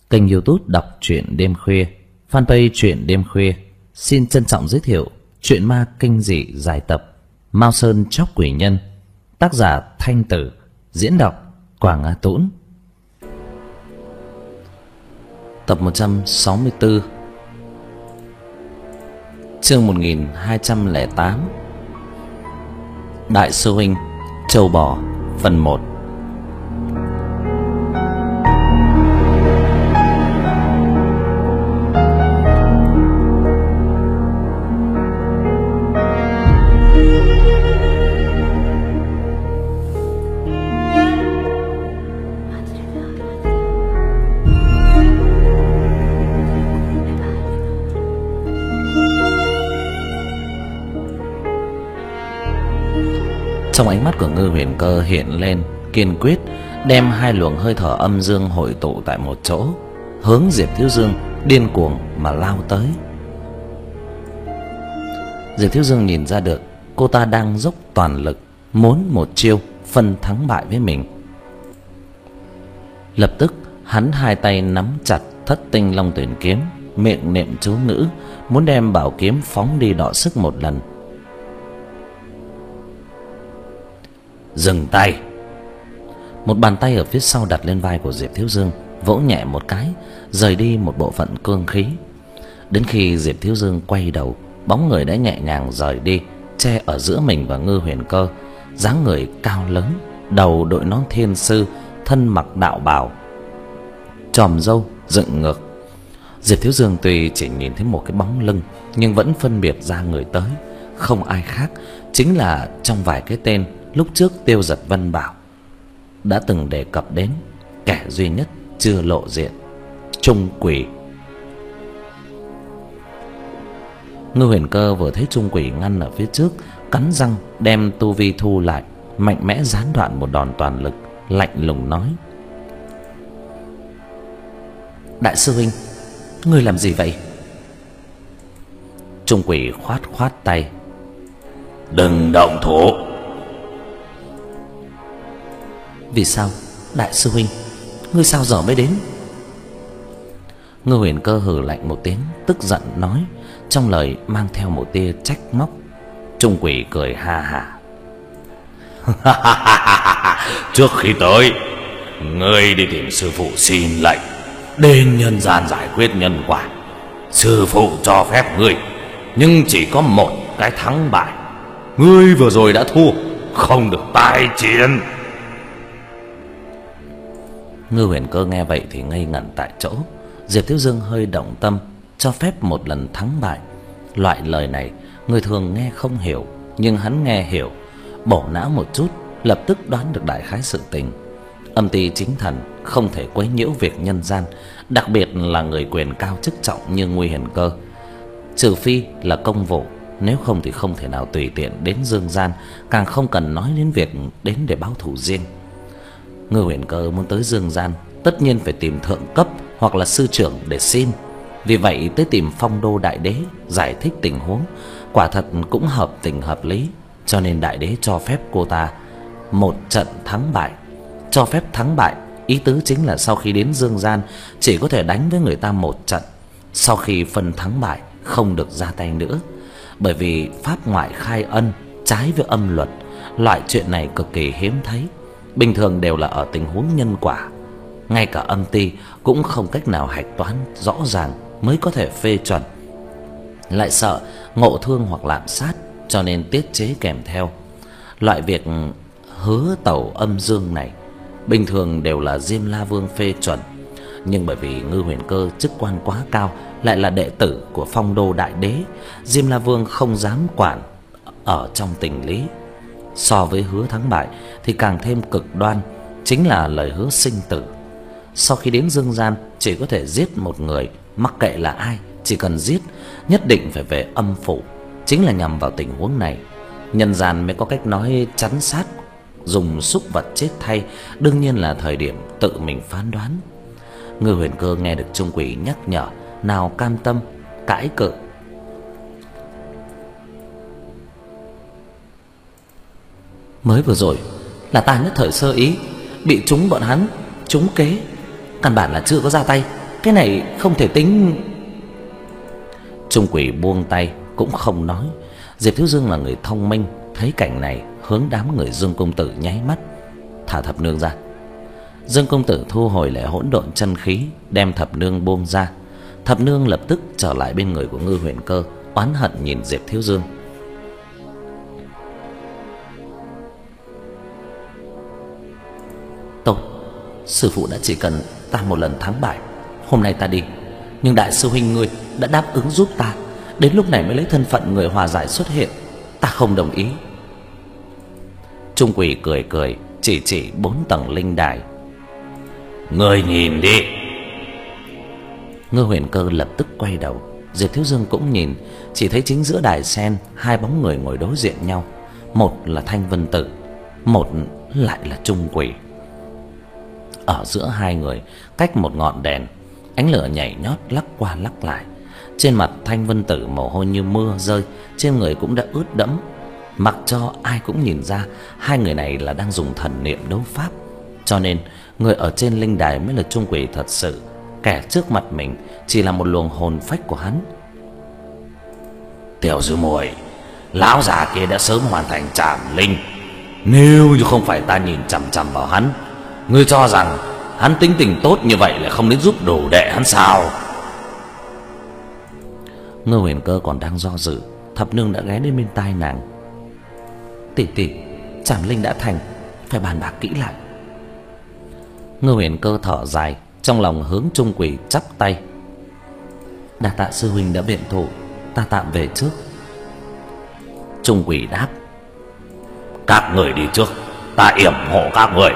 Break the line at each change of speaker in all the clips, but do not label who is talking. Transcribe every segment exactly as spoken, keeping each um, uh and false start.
Kênh YouTube đọc truyện đêm khuya, fanpage truyện đêm khuya xin trân trọng giới thiệu truyện ma kinh dị dài tập Mao Sơn Chóc Quỷ Nhân, tác giả Thanh Tử, diễn đọc Quảng Á Tũng. Tập một trăm sáu mươi tư, chương một nghìn hai trăm lẻ tám, Đại sư huynh Trâu Bò, phần một. Trong ánh mắt của Ngư Huyền Cơ hiện lên kiên quyết, đem hai luồng hơi thở âm dương hội tụ tại một chỗ, hướng Diệp Thiếu Dương điên cuồng mà lao tới. Diệp Thiếu Dương nhìn ra được cô ta đang dốc toàn lực, muốn một chiêu phân thắng bại với mình. Lập tức hắn hai tay nắm chặt Thất Tinh Long Tuyển kiếm, miệng niệm chú ngữ, muốn đem bảo kiếm phóng đi đọ sức một lần. Dừng tay. Một bàn tay ở phía sau đặt lên vai của Diệp Thiếu Dương, vỗ nhẹ một cái, rời đi một bộ phận cương khí. Đến khi Diệp Thiếu Dương quay đầu, bóng người đã nhẹ nhàng rời đi, che ở giữa mình và Ngư Huyền Cơ. Dáng người cao lớn, đầu đội nón thiên sư, thân mặc đạo bào, chòm râu dựng ngược. Diệp Thiếu Dương tuy chỉ nhìn thấy một cái bóng lưng, nhưng vẫn phân biệt ra người tới. Không ai khác, chính là trong vài cái tên lúc trước Tiêu Giật Vân bảo đã từng đề cập đến, kẻ duy nhất chưa lộ diện, Trung Quỷ. Ngư Huyền Cơ vừa thấy Trung Quỷ ngăn ở phía trước, cắn răng đem tu vi thu lại, mạnh mẽ gián đoạn một đòn toàn lực, lạnh lùng nói: Đại sư huynh, ngươi làm gì vậy? Trung Quỷ khoát khoát tay: Đừng động thủ. Vì sao? Đại sư huynh, ngươi sao giờ mới đến? Ngư Huyền Cơ hừ lạnh một tiếng, tức giận nói, trong lời mang theo một tia trách móc. Trung Quỷ cười ha hả: Trước khi tới, ngươi đi tìm sư phụ xin lệnh đến nhân gian giải quyết nhân quả. Sư phụ cho phép ngươi, nhưng chỉ có một cái thắng bại. Ngươi vừa rồi đã thua, không được tái chiến. Ngư Huyền Cơ nghe vậy thì ngây ngẩn tại chỗ. Diệp Thiếu Dương hơi động tâm, cho phép một lần thắng bại. Loại lời này người thường nghe không hiểu, nhưng hắn nghe hiểu. Bổ não một chút, lập tức đoán được đại khái sự tình. Âm ty chính thần không thể quấy nhiễu việc nhân gian, đặc biệt là người quyền cao chức trọng như Ngư Huyền Cơ. Trừ phi là công vụ, nếu không thì không thể nào tùy tiện đến dương gian, càng không cần nói đến việc đến để báo thù riêng. Ngư Huyền Cơ muốn tới dương gian, tất nhiên phải tìm thượng cấp hoặc là sư trưởng để xin. Vì vậy tới tìm Phong Đô Đại Đế giải thích tình huống, quả thật cũng hợp tình hợp lý. Cho nên Đại Đế cho phép cô ta một trận thắng bại. Cho phép thắng bại, ý tứ chính là sau khi đến dương gian chỉ có thể đánh với người ta một trận. Sau khi phân thắng bại không được ra tay nữa. Bởi vì pháp ngoại khai ân trái với âm luật, loại chuyện này cực kỳ hiếm thấy. Bình thường đều là ở tình huống nhân quả, ngay cả âm ty cũng không cách nào hạch toán rõ ràng mới có thể phê chuẩn. Lại sợ ngộ thương hoặc lạm sát, cho nên tiết chế kèm theo. Loại việc hứa tẩu âm dương này bình thường đều là Diêm La Vương phê chuẩn, nhưng bởi vì Ngư Huyền Cơ chức quan quá cao, lại là đệ tử của Phong Đô Đại Đế, Diêm La Vương không dám quản ở trong tình lý. So với hứa thắng bại thì càng thêm cực đoan, chính là lời hứa sinh tử. Sau khi đến dương gian chỉ có thể giết một người, mặc kệ là ai, chỉ cần giết, nhất định phải về âm phủ. Chính là nhằm vào tình huống này, nhân gian mới có cách nói chắn sát, dùng súc vật chết thay, đương nhiên là thời điểm tự mình phán đoán. Ngư Huyền Cơ nghe được Trung Quỷ nhắc nhở, nào cam tâm, cãi cự: Mới vừa rồi là ta nhất thời sơ ý, bị chúng bọn hắn trúng kế, căn bản là chưa có ra tay, cái này không thể tính. Trung quỷ buông tay cũng không nói. Diệp Thiếu Dương là người thông minh, thấy cảnh này hướng đám người Dương công tử nháy mắt, thả thập nương ra. Dương công tử thu hồi lại hỗn độn chân khí, đem thập nương buông ra. Thập nương lập tức trở lại bên người của Ngư Huyền Cơ, oán hận nhìn Diệp Thiếu Dương. Tốt, sư phụ đã chỉ cần ta một lần thắng bại, hôm nay ta đi. Nhưng đại sư huynh ngươi đã đáp ứng giúp ta, đến lúc này mới lấy thân phận người hòa giải xuất hiện, ta không đồng ý. Trung quỷ cười cười, chỉ chỉ bốn tầng linh đài. Ngươi nhìn đi. Ngư Huyền Cơ lập tức quay đầu. Diệp Thiếu Dương cũng nhìn, chỉ thấy chính giữa đài sen hai bóng người ngồi đối diện nhau, một là Thanh Vân Tử, một lại là Trung quỷ. Ở giữa hai người cách một ngọn đèn, ánh lửa nhảy nhót lắc qua lắc lại. Trên mặt Thanh Vân Tử mồ hôi như mưa rơi, trên người cũng đã ướt đẫm. Mặc cho ai cũng nhìn ra hai người này là đang dùng thần niệm đấu pháp, cho nên người ở trên linh đài mới là Trung quỷ thật sự, kẻ trước mặt mình chỉ là một luồng hồn phách của hắn. Tiểu sư muội, lão già kia đã sớm hoàn thành trảm linh, nếu như không phải ta nhìn chằm chằm vào hắn, ngươi cho rằng hắn tính tình tốt như vậy lại không đến giúp đồ đệ hắn sao? Ngư Huyền Cơ còn đang do dự, thập nương đã ghé đến bên tai nàng. Tỷ tỷ, trảm linh đã thành, phải bàn bạc kỹ lại. Ngư Huyền Cơ thở dài, trong lòng hướng Trung quỷ chắp tay. Đa tạ sư huynh đã biện thủ, ta tạm về trước. Trung quỷ đáp. Các người đi trước, ta yểm hộ các người.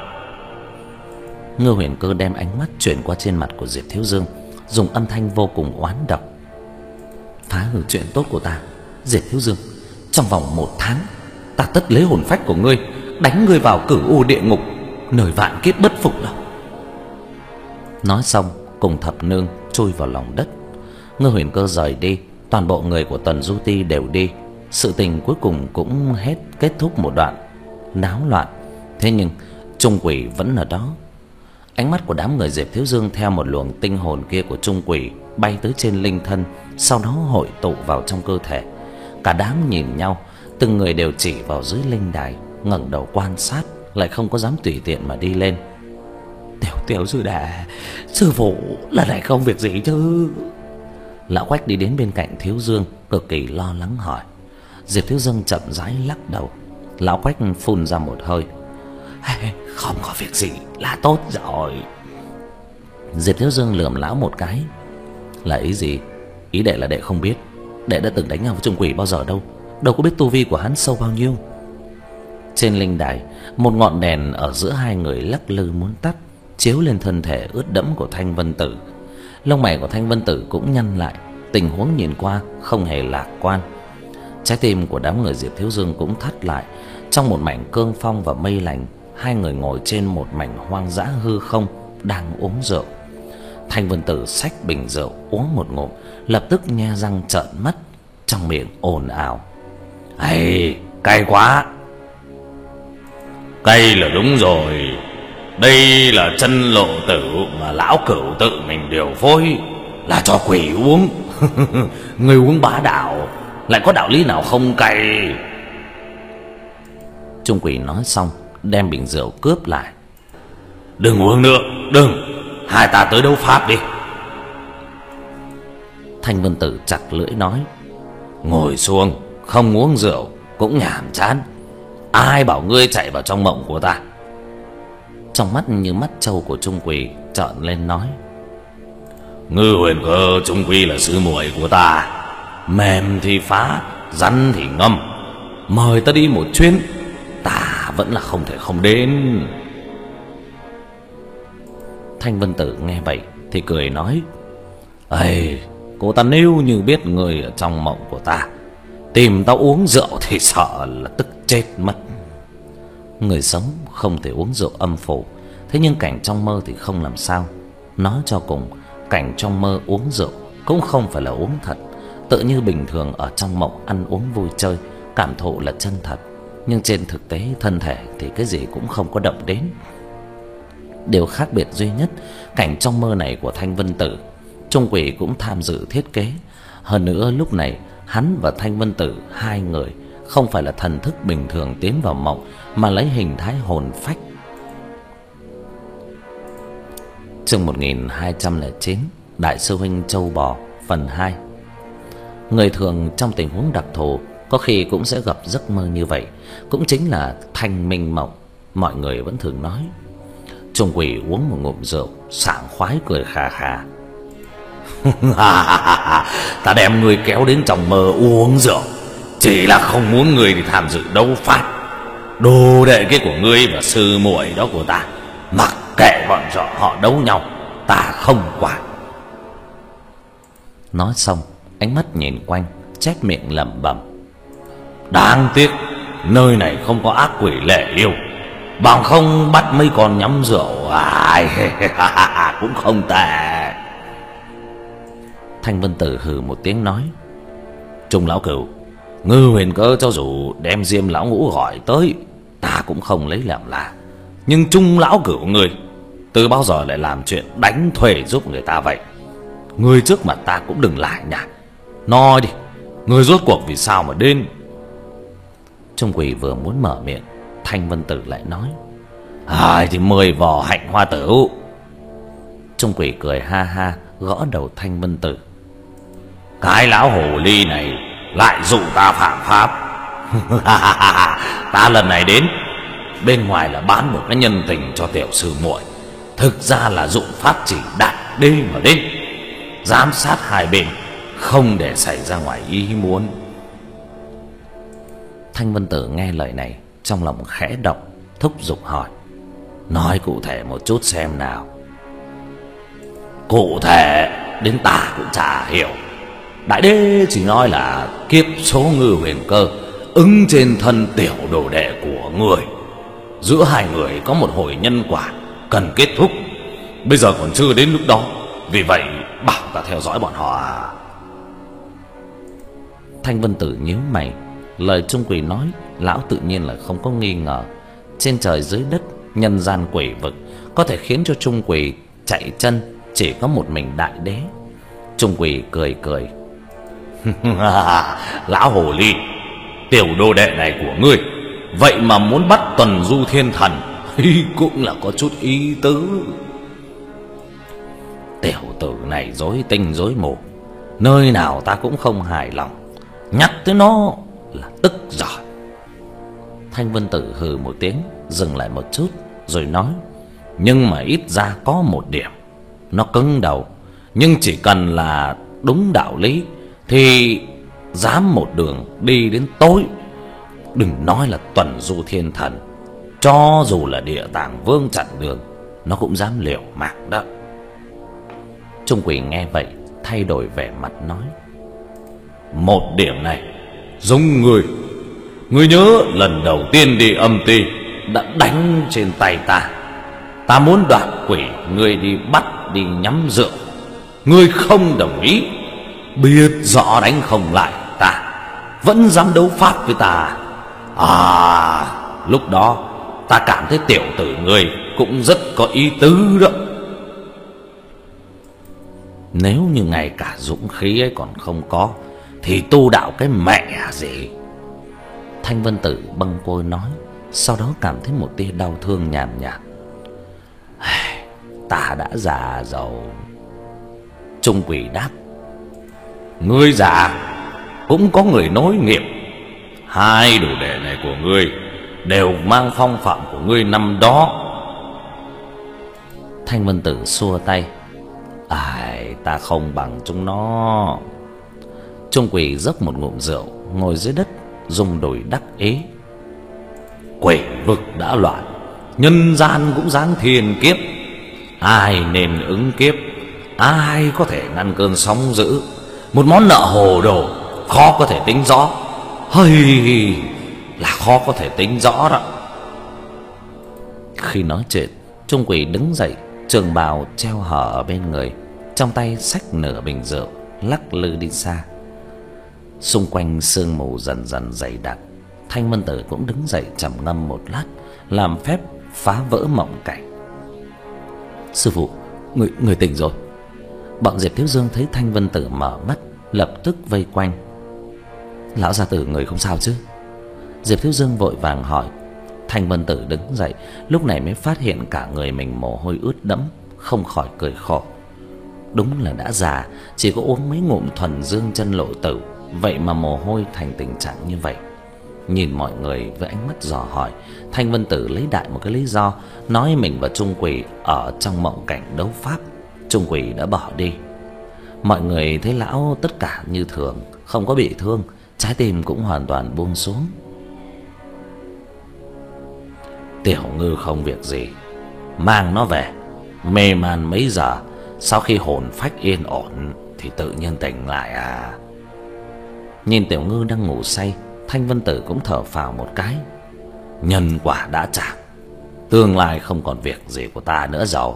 Ngư Huyền Cơ đem ánh mắt chuyển qua trên mặt của Diệp Thiếu Dương, dùng âm thanh vô cùng oán độc. Phá hư chuyện tốt của ta, Diệp Thiếu Dương, trong vòng một tháng ta tất lấy hồn phách của ngươi, đánh ngươi vào cửu u địa ngục, nơi vạn kiếp bất phục đó. Nói xong cùng thập nương chui vào lòng đất. Ngư Huyền Cơ rời đi, toàn bộ người của Tần Du Ti đều đi. Sự tình cuối cùng cũng hết kết thúc một đoạn náo loạn. Thế nhưng Trung quỷ vẫn ở đó. Ánh mắt của đám người Diệp Thiếu Dương theo một luồng tinh hồn kia của Trung quỷ bay tới trên linh thân, sau đó hội tụ vào trong cơ thể. Cả đám nhìn nhau, từng người đều chỉ vào dưới linh đài, ngẩng đầu quan sát, lại không có dám tùy tiện mà đi lên. Tiểu tiểu sư đệ, sư phụ lần này không việc gì chứ? Lão Quách đi đến bên cạnh Thiếu Dương, cực kỳ lo lắng hỏi. Diệp Thiếu Dương chậm rãi lắc đầu. Lão Quách phun ra một hơi. Không có việc gì là tốt rồi. Diệp Thiếu Dương lườm lão một cái. Là ý gì? Ý đệ là đệ không biết, đệ đã từng đánh nhau với Trung quỷ bao giờ đâu, đâu có biết tu vi của hắn sâu bao nhiêu. Trên linh đài, một ngọn đèn ở giữa hai người lắc lư muốn tắt, chiếu lên thân thể ướt đẫm của Thanh Vân Tử. Lông mày của Thanh Vân Tử cũng nhăn lại, tình huống nhìn qua không hề lạc quan. Trái tim của đám người Diệp Thiếu Dương cũng thắt lại. Trong một mảnh cương phong và mây lành, hai người ngồi trên một mảnh hoang dã hư không, đang uống rượu. Thanh Vân Tử xách bình rượu uống một ngụm, lập tức nhe răng trợn mắt, trong miệng ồn ào. Ây, cay quá. Cay là đúng rồi. Đây là chân lộ tử mà lão cửu tự mình điều phối, là cho quỷ uống. Người uống bá đạo, lại có đạo lý nào không cay? Trung quỷ nói xong, đem bình rượu cướp lại. Đừng uống nữa, đừng, hai ta tới đấu pháp đi. Thanh Vân Tử chặt lưỡi nói. Ngồi xuống, không uống rượu cũng nhàm chán. Ai bảo ngươi chạy vào trong mộng của ta? Trong mắt như mắt trâu của Trung quỷ trợn lên nói. Ngư Huyền Cơ Trung quy là sư muội của ta, mềm thì phá, rắn thì ngâm, mời ta đi một chuyến, ta vẫn là không thể không đến. Thanh Vân Tử nghe vậy thì cười nói. Ây, cô ta nếu như biết người ở trong mộng của ta tìm tao uống rượu thì sợ là tức chết mất. Người sống không thể uống rượu âm phủ, thế nhưng cảnh trong mơ thì không làm sao. Nói cho cùng, cảnh trong mơ uống rượu cũng không phải là uống thật. Tự như bình thường ở trong mộng ăn uống vui chơi, cảm thụ là chân thật, nhưng trên thực tế thân thể thì cái gì cũng không có động đến. Điều khác biệt duy nhất, cảnh trong mơ này của Thanh Vân Tử, Trung Quỷ cũng tham dự thiết kế. Hơn nữa lúc này hắn và Thanh Vân Tử hai người không phải là thần thức bình thường tiến vào mộng, mà lấy hình thái hồn phách. Chương một nghìn hai trăm lẻ chín, Đại sư huynh Châu Bò phần hai. Người thường trong tình huống đặc thù có khi cũng sẽ gặp giấc mơ như vậy, cũng chính là thanh minh mộng. Mọi người vẫn thường nói. Trung Quỷ uống một ngụm rượu, sảng khoái cười khà khà. Ta đem người kéo đến trong mơ uống rượu chỉ là không muốn người đi tham dự đấu pháp. Đồ đệ cái của ngươi và sư muội đó của ta, mặc kệ bọn họ họ đấu nhau, ta không quản. Nói xong, ánh mắt nhìn quanh, chép miệng lẩm bẩm. Đáng tiếc nơi này không có ác quỷ lệ yêu, bằng không bắt mấy con nhắm rượu ai cũng không tệ. Thanh Vân Tử hừ một tiếng nói. Trung lão cửu, Ngư Huyền Cơ cho dù đem Diêm lão ngũ gọi tới, ta cũng không lấy làm lạ. Nhưng Trung lão cửu người từ bao giờ lại làm chuyện đánh thuê giúp người ta vậy? Người trước mặt ta cũng đừng lại nhả. Nói đi, người rốt cuộc vì sao mà đến? Trung Quỷ vừa muốn mở miệng, Thanh Vân Tử lại nói. Ai thì mười vò hạnh hoa tử. Trung Quỷ cười ha ha, gõ đầu Thanh Vân Tử. Cái lão hồ ly này lại dụ ta phạm pháp. Ta lần này đến, bên ngoài là bán một cái nhân tình cho tiểu sư muội, thực ra là dụng pháp chỉ đại đê mà đến, giám sát hai bên không để xảy ra ngoài ý muốn. Thanh Vân Tử nghe lời này, trong lòng khẽ động, thúc giục hỏi. Nói cụ thể một chút xem nào. Cụ thể đến ta cũng chả hiểu. Đại đế chỉ nói là kiếp số Ngư Huyền Cơ ứng trên thân tiểu đồ đệ của người, giữa hai người có một hồi nhân quả cần kết thúc. Bây giờ còn chưa đến lúc đó, vì vậy bảo ta theo dõi bọn họ à? Thanh Vân Tử nhíu mày. Lời Trung Quỷ nói, lão tự nhiên là không có nghi ngờ. Trên trời dưới đất, nhân gian quỷ vực, có thể khiến cho Trung Quỷ chạy chân chỉ có một mình đại đế. Trung Quỷ cười cười. Lão hồ ly, tiểu đồ đệ này của ngươi vậy mà muốn bắt Tuần Du Thiên Thần, cũng là có chút ý tứ. Tiểu tử này rối tinh rối mù, nơi nào ta cũng không hài lòng, nhắc tới nó là tức giỏi. Thanh Vân Tử hừ một tiếng, dừng lại một chút rồi nói. Nhưng mà ít ra có một điểm, nó cứng đầu, nhưng chỉ cần là đúng đạo lý thì dám một đường đi đến tối. Đừng nói là Tuần Du Thiên Thần, cho dù là Địa Tạng Vương chặn đường, nó cũng dám liều mạng đó. Trung Quỷ nghe vậy, thay đổi vẻ mặt nói. Một điểm này giống người. Ngươi nhớ lần đầu tiên đi âm ti đã đánh trên tay ta. Ta muốn đoạt quỷ, ngươi đi bắt đi nhắm rượu, ngươi không đồng ý. Biết rõ đánh không lại ta, vẫn dám đấu pháp với ta. À, lúc đó ta cảm thấy tiểu tử ngươi cũng rất có ý tứ đó. Nếu như ngay cả dũng khí ấy còn không có thì tu đạo cái mẹ gì? Thanh Vân Tử bâng quơ nói, sau đó cảm thấy một tia đau thương nhàn nhạt. Ta đã già rồi. Trung Quỷ đáp. Ngươi già cũng có người nối nghiệp. Hai đồ đệ này của ngươi đều mang phong phạm của ngươi năm đó. Thanh Vân Tử xua tay. Ai, ta không bằng chúng nó. Trung Quỷ dốc một ngụm rượu, ngồi dưới đất rung đùi đắc ý. Quỷ vực đã loạn, nhân gian cũng giáng thiên kiếp. Ai nên ứng kiếp, ai có thể ngăn cơn sóng dữ. Một món nợ hồ đồ khó có thể tính rõ. Hơi là khó có thể tính rõ đó. Khi nói chuyện, Trung Quỷ đứng dậy, trường bào treo hở ở bên người, trong tay xách nửa bình rượu, lắc lư đi xa. Xung quanh sương mù dần dần dày đặc. Thanh Vân Tử cũng đứng dậy trầm ngâm một lát, làm phép phá vỡ mộng cảnh. Sư phụ, người người tỉnh rồi. Bọn Diệp Thiếu Dương thấy Thanh Vân Tử mở mắt, lập tức vây quanh. Lão gia tử người không sao chứ? Diệp Thiếu Dương vội vàng hỏi. Thanh Vân Tử đứng dậy, lúc này mới phát hiện cả người mình mồ hôi ướt đẫm, không khỏi cười khổ. Đúng là đã già, chỉ có uống mấy ngụm thuần dương chân lộ tử, vậy mà mồ hôi thành tình trạng như vậy. Nhìn mọi người với ánh mắt dò hỏi, Thanh Vân Tử lấy đại một cái lý do, nói mình và Trung Quỷ ở trong mộng cảnh đấu pháp, Trung Quỷ đã bỏ đi. Mọi người thấy lão tất cả như thường, không có bị thương, trái tim cũng hoàn toàn buông xuống. Tiểu Ngư không việc gì, mang nó về. Mê man mấy giờ, sau khi hồn phách yên ổn thì tự nhiên tỉnh lại à. Nhìn Tiểu Ngư đang ngủ say, Thanh Vân Tử cũng thở phào một cái. Nhân quả đã trả, tương lai không còn việc gì của ta nữa rồi.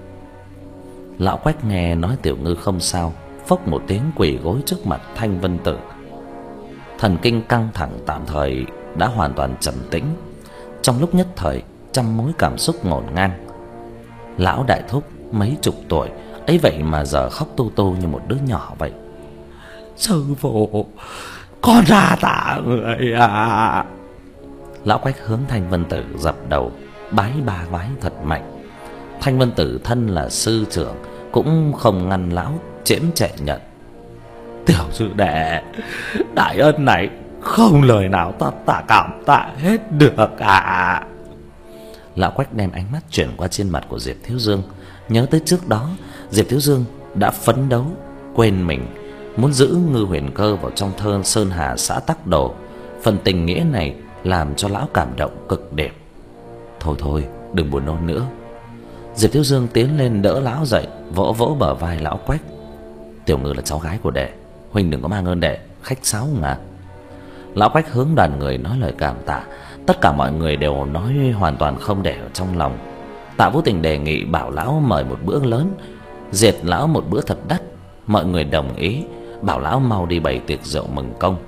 Lão Quách nghe nói Tiểu Ngư không sao, phốc một tiếng quỳ gối trước mặt Thanh Vân Tử. Thần kinh căng thẳng tạm thời đã hoàn toàn trầm tĩnh. Trong lúc nhất thời, trăm mối cảm xúc ngổn ngang. Lão đại thúc mấy chục tuổi ấy vậy mà giờ khóc tu tu như một đứa nhỏ vậy. Sư phụ, con ra tạ người à. Lão Quách hướng Thanh Vân Tử dập đầu bái ba vái thật mạnh. Thanh Vân Tử thân là sư trưởng cũng không ngăn lão, chiếm trệ nhận. Tiểu sư đệ, đại ân này không lời nào ta tạ cảm tạ hết được à. Lão Quách đem ánh mắt chuyển qua trên mặt của Diệp Thiếu Dương, nhớ tới trước đó Diệp Thiếu Dương đã phấn đấu quên mình, muốn giữ Ngư Huyền Cơ vào trong thơ Sơn Hà xã Tắc Đồ. Phần tình nghĩa này làm cho lão cảm động cực điểm. Thôi thôi, đừng buồn nôn nữa. Diệp Thiếu Dương tiến lên đỡ lão dậy, vỗ vỗ bờ vai lão Quách. Tiểu Ngư là cháu gái của đệ, huynh đừng có mang ơn đệ, khách sáo mà. Lão Quách hướng đoàn người nói lời cảm tạ. Tất cả mọi người đều nói hoàn toàn không để ở trong lòng. Tạ Vũ Tình đề nghị bảo lão mời một bữa lớn, diệt lão một bữa thật đắt. Mọi người đồng ý, bảo lão mau đi bày tiệc rượu mừng công.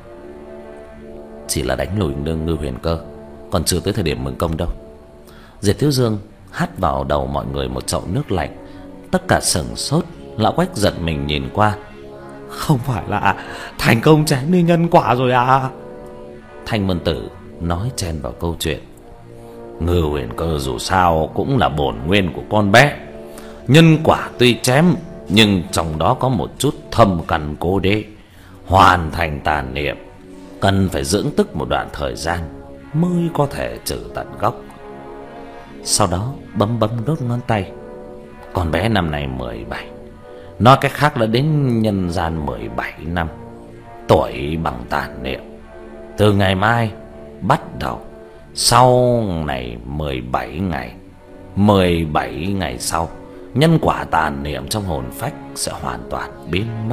Chỉ là đánh lùi nương Ngư Huyền Cơ, còn chưa tới thời điểm mừng công đâu. Diệp Thiếu Dương hắt vào đầu mọi người một chậu nước lạnh. Tất cả sửng sốt. Lão Quách giật mình nhìn qua. Không phải là thành công chém đi nhân quả rồi à? Thanh Vân Tử nói chen vào câu chuyện. Ngư Huyền Cơ dù sao cũng là bổn nguyên của con bé. Nhân quả tuy chém, nhưng trong đó có một chút thâm căn cố đế. Hoàn thành tàn niệm cần phải dưỡng tức một đoạn thời gian mới có thể trừ tận gốc. Sau đó bấm bấm đốt ngón tay. Con bé năm nay mười bảy, nói cách khác đã đến nhân gian mười bảy năm, tuổi bằng tàn niệm. Từ ngày mai bắt đầu, sau này mười bảy ngày, mười bảy ngày sau, nhân quả tàn niệm trong hồn phách sẽ hoàn toàn biến mất.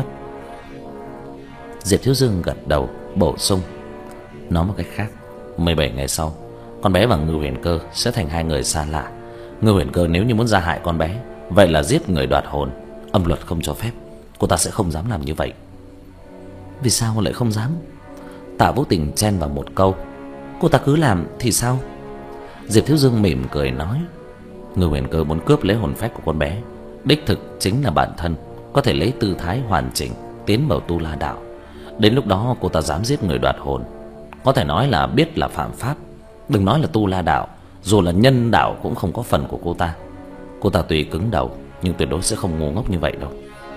Diệp Thiếu Dương gật đầu bổ sung. Nói một cách khác, mười bảy ngày sau, con bé và Ngư Huyền Cơ sẽ thành hai người xa lạ. Ngư Huyền Cơ nếu như muốn gia hại con bé, vậy là giết người đoạt hồn, âm luật không cho phép. Cô ta sẽ không dám làm như vậy. Vì sao lại không dám? Tạ Vũ Tình chen vào một câu. Cô ta cứ làm thì sao? Diệp Thiếu Dương mỉm cười nói. Ngư Huyền Cơ muốn cướp lấy hồn phách của con bé, đích thực chính là bản thân có thể lấy tư thái hoàn chỉnh tiến vào Tu La Đạo. Đến lúc đó cô ta dám giết người đoạt hồn, có thể nói là biết là phạm pháp. Đừng nói là Tu La Đạo, dù là nhân đạo cũng không có phần của cô ta. Cô ta tuy cứng đầu, nhưng tuyệt đối sẽ không ngu ngốc như vậy đâu.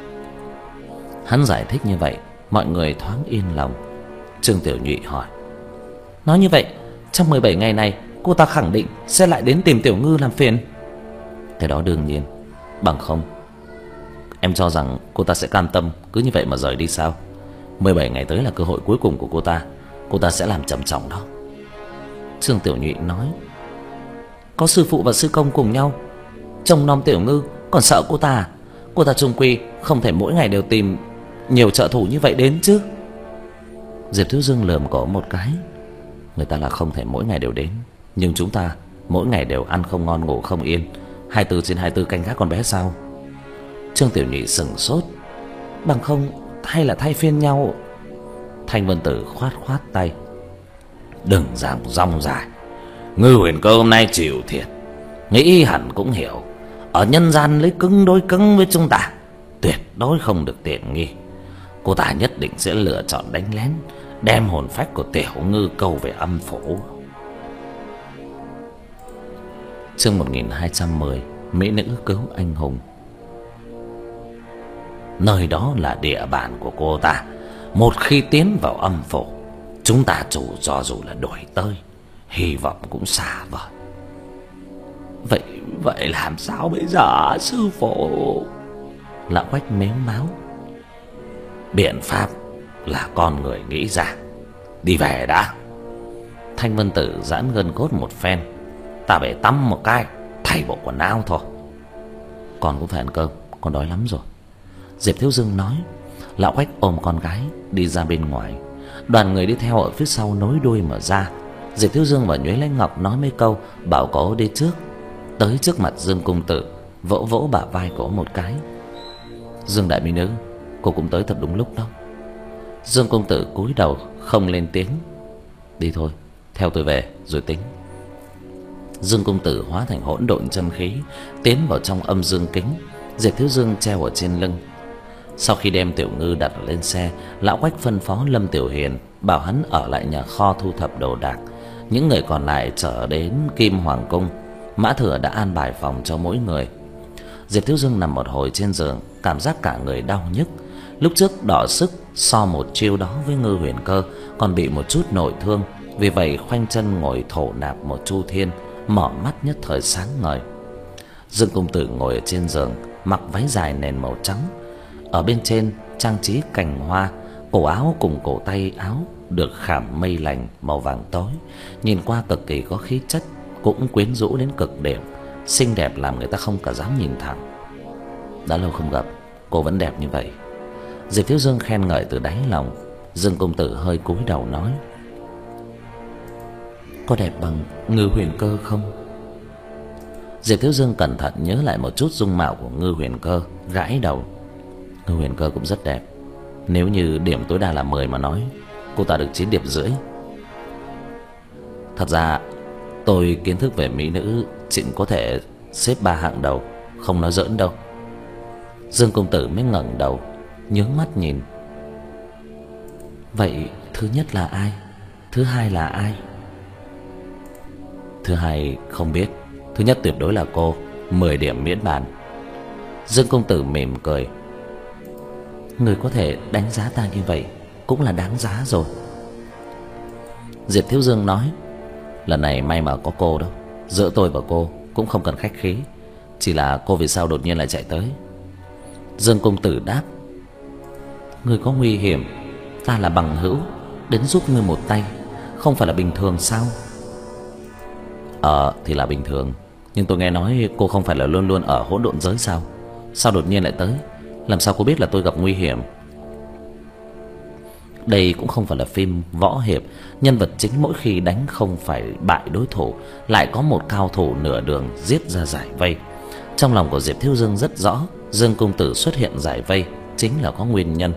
Hắn giải thích như vậy, mọi người thoáng yên lòng. Trương Tiểu Nhụy hỏi. Nói như vậy, trong mười bảy ngày này, cô ta khẳng định sẽ lại đến tìm Tiểu Ngư làm phiền. Cái đó đương nhiên. Bằng không, em cho rằng cô ta sẽ cam tâm cứ như vậy mà rời đi sao? Mười bảy ngày tới là cơ hội cuối cùng của cô ta. Cô ta sẽ làm trầm trọng đó. Trương Tiểu Nhụy nói. Có sư phụ và sư công cùng nhau trông nom Tiểu Ngư, còn sợ cô ta à? Cô ta chung quy không thể mỗi ngày đều tìm nhiều trợ thủ như vậy đến chứ. Diệp Thiếu Dương lườm cổ một cái. Người ta là không thể mỗi ngày đều đến, nhưng chúng ta mỗi ngày đều ăn không ngon ngủ không yên, hai mươi bốn trên hai mươi bốn canh gác con bé sao? Trương Tiểu Nhụy sững sốt. Bằng không hay là thay phiên nhau? Thanh Vân Tử khoát khoát tay. Đừng giảng rong dài. Ngư Huyền Cơ hôm nay chịu thiệt, nghĩ hẳn cũng hiểu. ở nhân gian lấy cứng đối cứng với chúng ta, tuyệt đối không được tiện nghi. Cô ta nhất định sẽ lựa chọn đánh lén, đem hồn phách của Tiểu Ngư câu về âm phủ. Chương một nghìn hai trăm mười, Mỹ nữ cứu anh hùng. Nơi đó là địa bàn của cô ta. Một khi tiến vào âm phủ, chúng ta chủ cho dù là đuổi tới, hy vọng cũng xa vời. Vậy vậy làm sao bây giờ sư phụ? Lão Quách mếu máo. Biện pháp là con người nghĩ ra. Đi về đã. Thanh Vân Tử giãn gân cốt một phen. Ta phải tắm một cái, thay bộ quần áo thôi. Con cũng phải ăn cơm, con đói lắm rồi. Diệp Thiếu Dương nói. Lão Quách ôm con gái đi ra bên ngoài. Đoàn người đi theo ở phía sau nối đuôi mở ra. Diệp Thiếu Dương và Nhuế Lãnh Ngọc nói mấy câu, bảo cô đi trước. Tới trước mặt Dương Công Tử, vỗ vỗ bả vai cổ một cái. Dương đại mỹ nữ, cô cũng tới thật đúng lúc đó. Dương Công Tử cúi đầu không lên tiếng. Đi thôi, theo tôi về rồi tính. Dương Công Tử hóa thành hỗn độn chân khí, tiến vào trong âm dương kính. Diệp Thiếu Dương treo ở trên lưng. Sau khi đem Tiểu Ngư đặt lên xe, Lão Quách phân phó Lâm Tiểu Hiền bảo hắn ở lại nhà kho thu thập đồ đạc. Những người còn lại trở đến Kim Hoàng Cung. Mã Thừa đã an bài phòng cho mỗi người. Diệp Thiếu Dương nằm một hồi trên giường, cảm giác cả người đau nhức. Lúc trước đọ sức so một chiêu đó với Ngư Huyền Cơ, còn bị một chút nội thương, vì vậy khoanh chân ngồi thổ nạp một chu thiên, mở mắt nhất thời sáng ngời. Dương Công Tử ngồi ở trên giường, mặc váy dài nền màu trắng, ở bên trên trang trí cành hoa, cổ áo cùng cổ tay áo được khảm mây lành màu vàng tối, nhìn qua cực kỳ có khí chất, cũng quyến rũ đến cực điểm, xinh đẹp làm người ta không cả dám nhìn thẳng. Đã lâu không gặp, cô vẫn đẹp như vậy. Diệp Thiếu Dương khen ngợi từ đáy lòng. Dương Công Tử hơi cúi đầu nói. Có đẹp bằng Ngư Huyền Cơ không? Diệp Thiếu Dương cẩn thận nhớ lại một chút dung mạo của Ngư Huyền Cơ, gãi đầu. Ngư Huyền Cơ cũng rất đẹp. Nếu như điểm tối đa là mười mà nói, cô ta được chín điểm rưỡi. Thật ra tôi kiến thức về mỹ nữ chỉ có thể xếp ba hạng đầu, không nói giỡn đâu. Dương Công Tử mới ngẩng đầu, nhướng mắt nhìn. Vậy thứ nhất là ai? Thứ hai là ai? Thứ hai không biết. Thứ nhất tuyệt đối là cô, mười điểm miễn bàn. Dương Công Tử mỉm cười. Người có thể đánh giá ta như vậy cũng là đáng giá rồi. Diệp Thiếu Dương nói. Lần này may mà có cô đâu. Giữa tôi và cô cũng không cần khách khí. Chỉ là cô vì sao đột nhiên lại chạy tới? Dương Công Tử đáp. Người có nguy hiểm, ta là bằng hữu, đến giúp ngươi một tay, không phải là bình thường sao? Ờ thì là bình thường, nhưng tôi nghe nói cô không phải là luôn luôn ở hỗn độn giới sao? Sao đột nhiên lại tới? Làm sao cô biết là tôi gặp nguy hiểm? Đây cũng không phải là phim võ hiệp, nhân vật chính mỗi khi đánh không phải bại đối thủ, lại có một cao thủ nửa đường giết ra giải vây. Trong lòng của Diệp Thiếu Dương rất rõ, Dương Công Tử xuất hiện giải vây chính là có nguyên nhân.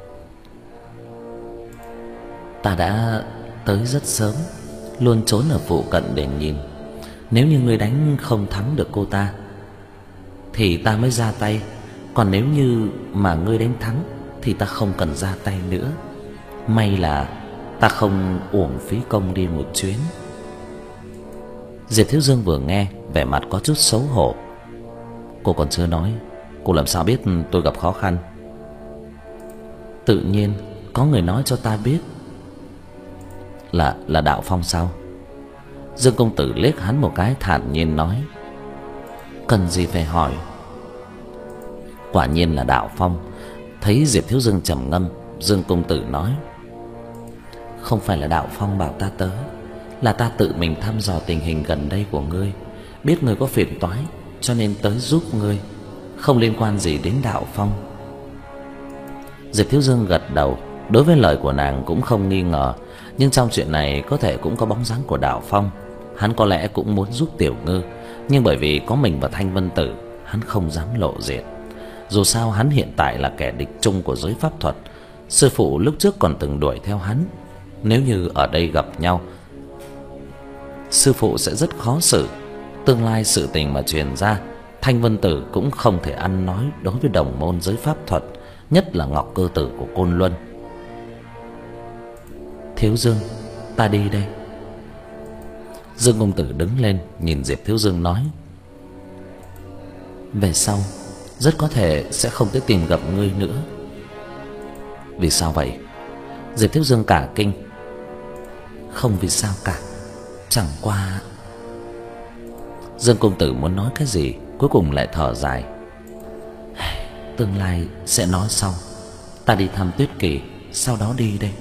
Ta đã tới rất sớm, luôn trốn ở phụ cận để nhìn. Nếu như ngươi đánh không thắng được cô ta thì ta mới ra tay, còn nếu như mà ngươi đánh thắng thì ta không cần ra tay nữa. May là ta không uổng phí công đi một chuyến. Diệp Thiếu Dương vừa nghe, vẻ mặt có chút xấu hổ. Cô còn chưa nói, cô làm sao biết tôi gặp khó khăn? Tự nhiên có người nói cho ta biết. Là là Đạo Phong sao? Dương Công Tử liếc hắn một cái thản nhiên nói. Cần gì phải hỏi? Quả nhiên là Đạo Phong. Thấy Diệp Thiếu Dương trầm ngâm, Dương Công Tử nói. Không phải là Đạo Phong bảo ta tới, là ta tự mình thăm dò tình hình gần đây của ngươi, biết ngươi có phiền toái cho nên tới giúp ngươi, không liên quan gì đến Đạo Phong. Diệp Thiếu Dương gật đầu, đối với lời của nàng cũng không nghi ngờ, nhưng trong chuyện này có thể cũng có bóng dáng của Đạo Phong. Hắn có lẽ cũng muốn giúp Tiểu Ngư, nhưng bởi vì có mình và Thanh Vân Tử, hắn không dám lộ diện. Dù sao hắn hiện tại là kẻ địch chung của giới pháp thuật, sư phụ lúc trước còn từng đuổi theo hắn. Nếu như ở đây gặp nhau, sư phụ sẽ rất khó xử. Tương lai sự tình mà truyền ra, Thanh Vân Tử cũng không thể ăn nói đối với đồng môn giới pháp thuật, nhất là Ngọc Cơ Tử của Côn Luân. Thiếu Dương, ta đi đây. Dương công tử đứng lên nhìn Diệp Thiếu Dương nói: về sau rất có thể sẽ không tới tìm gặp ngươi nữa. Vì sao vậy? Diệp Thiếu Dương cả kinh. Không vì sao cả, chẳng qua... Dương công tử muốn nói cái gì, cuối cùng lại thở dài. Tương lai sẽ nói sau. Ta đi thăm Tuyết Kỳ, sau đó đi đây.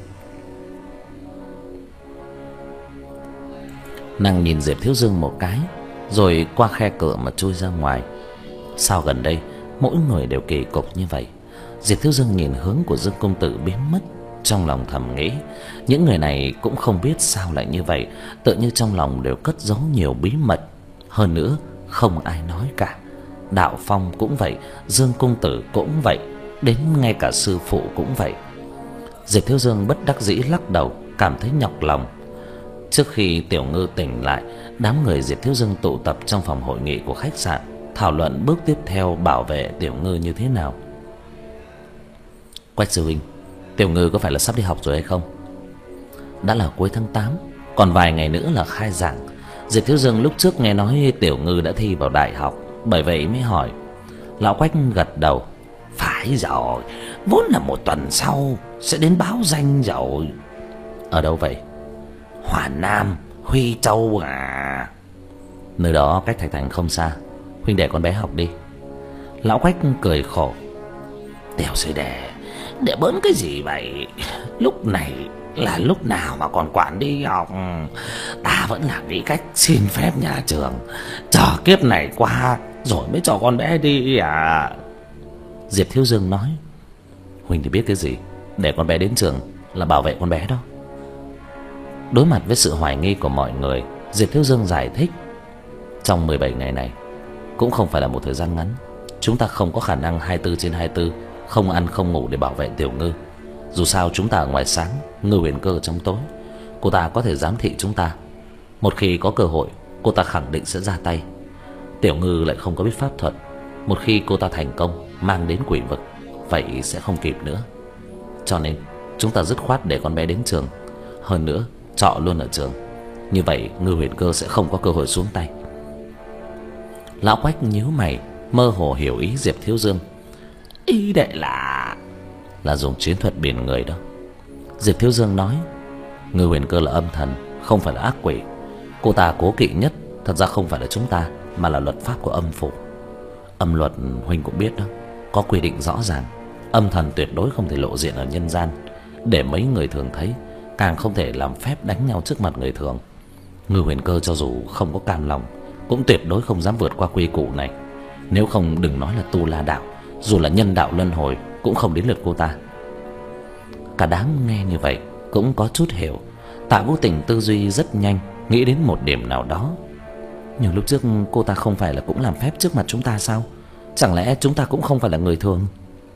Nàng nhìn Diệp Thiếu Dương một cái, rồi qua khe cửa mà chui ra ngoài. Sao gần đây mỗi người đều kỳ cục như vậy? Diệp Thiếu Dương nhìn hướng của Dương công tử biến mất, trong lòng thầm nghĩ, những người này cũng không biết sao lại như vậy, tự như trong lòng đều cất giấu nhiều bí mật. Hơn nữa không ai nói cả. Đạo Phong cũng vậy, Dương công tử cũng vậy, đến ngay cả sư phụ cũng vậy. Diệp Thiếu Dương bất đắc dĩ lắc đầu, cảm thấy nhọc lòng. Trước khi Tiểu Ngư tỉnh lại, đám người Diệp Thiếu Dương tụ tập trong phòng hội nghị của khách sạn, thảo luận bước tiếp theo bảo vệ Tiểu Ngư như thế nào. Quách sư huynh, Tiểu Ngư có phải là sắp đi học rồi hay không? Đã là cuối tháng tám, còn vài ngày nữa là khai giảng. Diệp Thiếu Dương lúc trước nghe nói Tiểu Ngư đã thi vào đại học, bởi vậy mới hỏi. Lão Quách gật đầu. Phải rồi, vốn là một tuần sau sẽ đến báo danh rồi. Ở đâu vậy? Hòa Nam, Huy Châu à. Nơi đó cách Thạch Thành không xa, huynh để con bé học đi. Lão Quách cười khổ. Tiểu sư đệ, để bỡn cái gì vậy? Lúc này là lúc nào mà còn quản đi học? Ta vẫn là nghĩ cách xin phép nhà trường, chờ kiếp này qua rồi mới cho con bé đi à. Diệp Thiếu Dương nói. Huynh thì biết cái gì, để con bé đến trường là bảo vệ con bé đó. Đối mặt với sự hoài nghi của mọi người, Diệp Thiếu Dương giải thích. Trong mười bảy ngày này cũng không phải là một thời gian ngắn. Chúng ta không có khả năng hai mươi bốn trên hai mươi bốn không ăn không ngủ để bảo vệ Tiểu Ngư. Dù sao chúng ta ở ngoài sáng, Ngư Huyền Cơ ở trong tối. Cô ta có thể giám thị chúng ta. Một khi có cơ hội, cô ta khẳng định sẽ ra tay. Tiểu Ngư lại không có biết pháp thuật. Một khi cô ta thành công mang đến quỷ vực, vậy sẽ không kịp nữa. Cho nên chúng ta dứt khoát để con bé đến trường. Hơn nữa trọ luôn ở trường. Như vậy Ngư Huyền Cơ sẽ không có cơ hội xuống tay. Lão Quách nhíu mày, mơ hồ hiểu ý Diệp Thiếu Dương. Ý đệ là Là dùng chiến thuật biển người đó. Diệp Thiếu Dương nói. Ngư Huyền Cơ là âm thần, không phải là ác quỷ. Cô ta cố kỵ nhất thật ra không phải là chúng ta, mà là luật pháp của âm phủ. Âm luật huynh cũng biết đó, có quy định rõ ràng. Âm thần tuyệt đối không thể lộ diện ở nhân gian, để mấy người thường thấy. Càng không thể làm phép đánh nhau trước mặt người thường. Ngư Huyền Cơ cho dù không có cam lòng, cũng tuyệt đối không dám vượt qua quy củ này. Nếu không đừng nói là tu la đạo, dù là nhân đạo luân hồi cũng không đến lượt cô ta. Cả đám nghe như vậy cũng có chút hiểu. Tạ Vũ Tình tư duy rất nhanh, nghĩ đến một điểm nào đó. Nhưng lúc trước cô ta không phải là cũng làm phép trước mặt chúng ta sao? Chẳng lẽ chúng ta cũng không phải là người thường?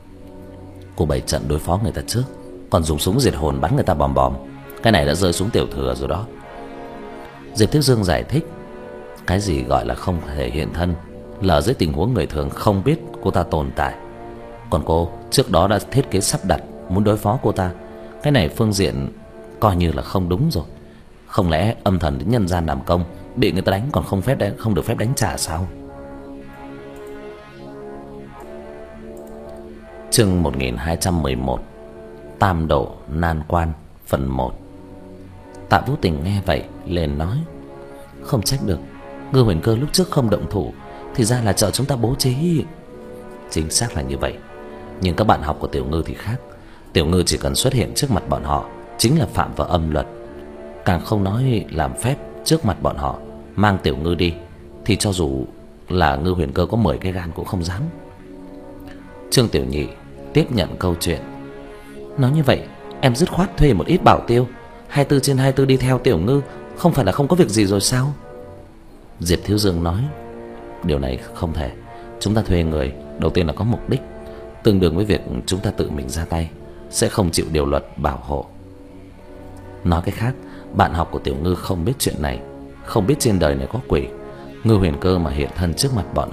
Cô bày trận đối phó người ta trước, còn dùng súng diệt hồn bắn người ta bòm bòm. Cái này đã rơi xuống tiểu thừa rồi đó. Diệp Thiếu Dương giải thích. Cái gì gọi là không thể hiện thân là dưới tình huống người thường không biết cô ta tồn tại. Còn cô trước đó đã thiết kế sắp đặt muốn đối phó cô ta. Cái này phương diện coi như là không đúng rồi. Không lẽ âm thần đến nhân gian làm công, bị người ta đánh còn không phép đánh, không được phép đánh trả sao? Chương một nghìn hai trăm mười một. Tam độ nan quan phần một. Tạ Vũ Tình nghe vậy liền nói. Không trách được, Ngư Huyền Cơ lúc trước không động thủ, thì ra là chờ chúng ta bố trí. Chính xác là như vậy. Nhưng các bạn học của Tiểu Ngư thì khác. Tiểu Ngư chỉ cần xuất hiện trước mặt bọn họ chính là phạm vào âm luật. Càng không nói làm phép trước mặt bọn họ, mang Tiểu Ngư đi, thì cho dù là Ngư Huyền Cơ có mười cái gan cũng không dám. Trương Tiểu Nhị tiếp nhận câu chuyện. Nói như vậy em dứt khoát thuê một ít bảo tiêu, hai mươi bốn trên hai mươi bốn đi theo Tiểu Ngư, không phải là không có việc gì rồi sao? Diệp Thiếu Dương nói. Điều này không thể. Chúng ta thuê người, đầu tiên là có mục đích, tương đương với việc chúng ta tự mình ra tay, sẽ không chịu điều luật bảo hộ. Nói cách khác, bạn học của Tiểu Ngư không biết chuyện này, không biết trên đời này có quỷ. Ngư Huyền Cơ mà hiện thân trước mặt bọn họ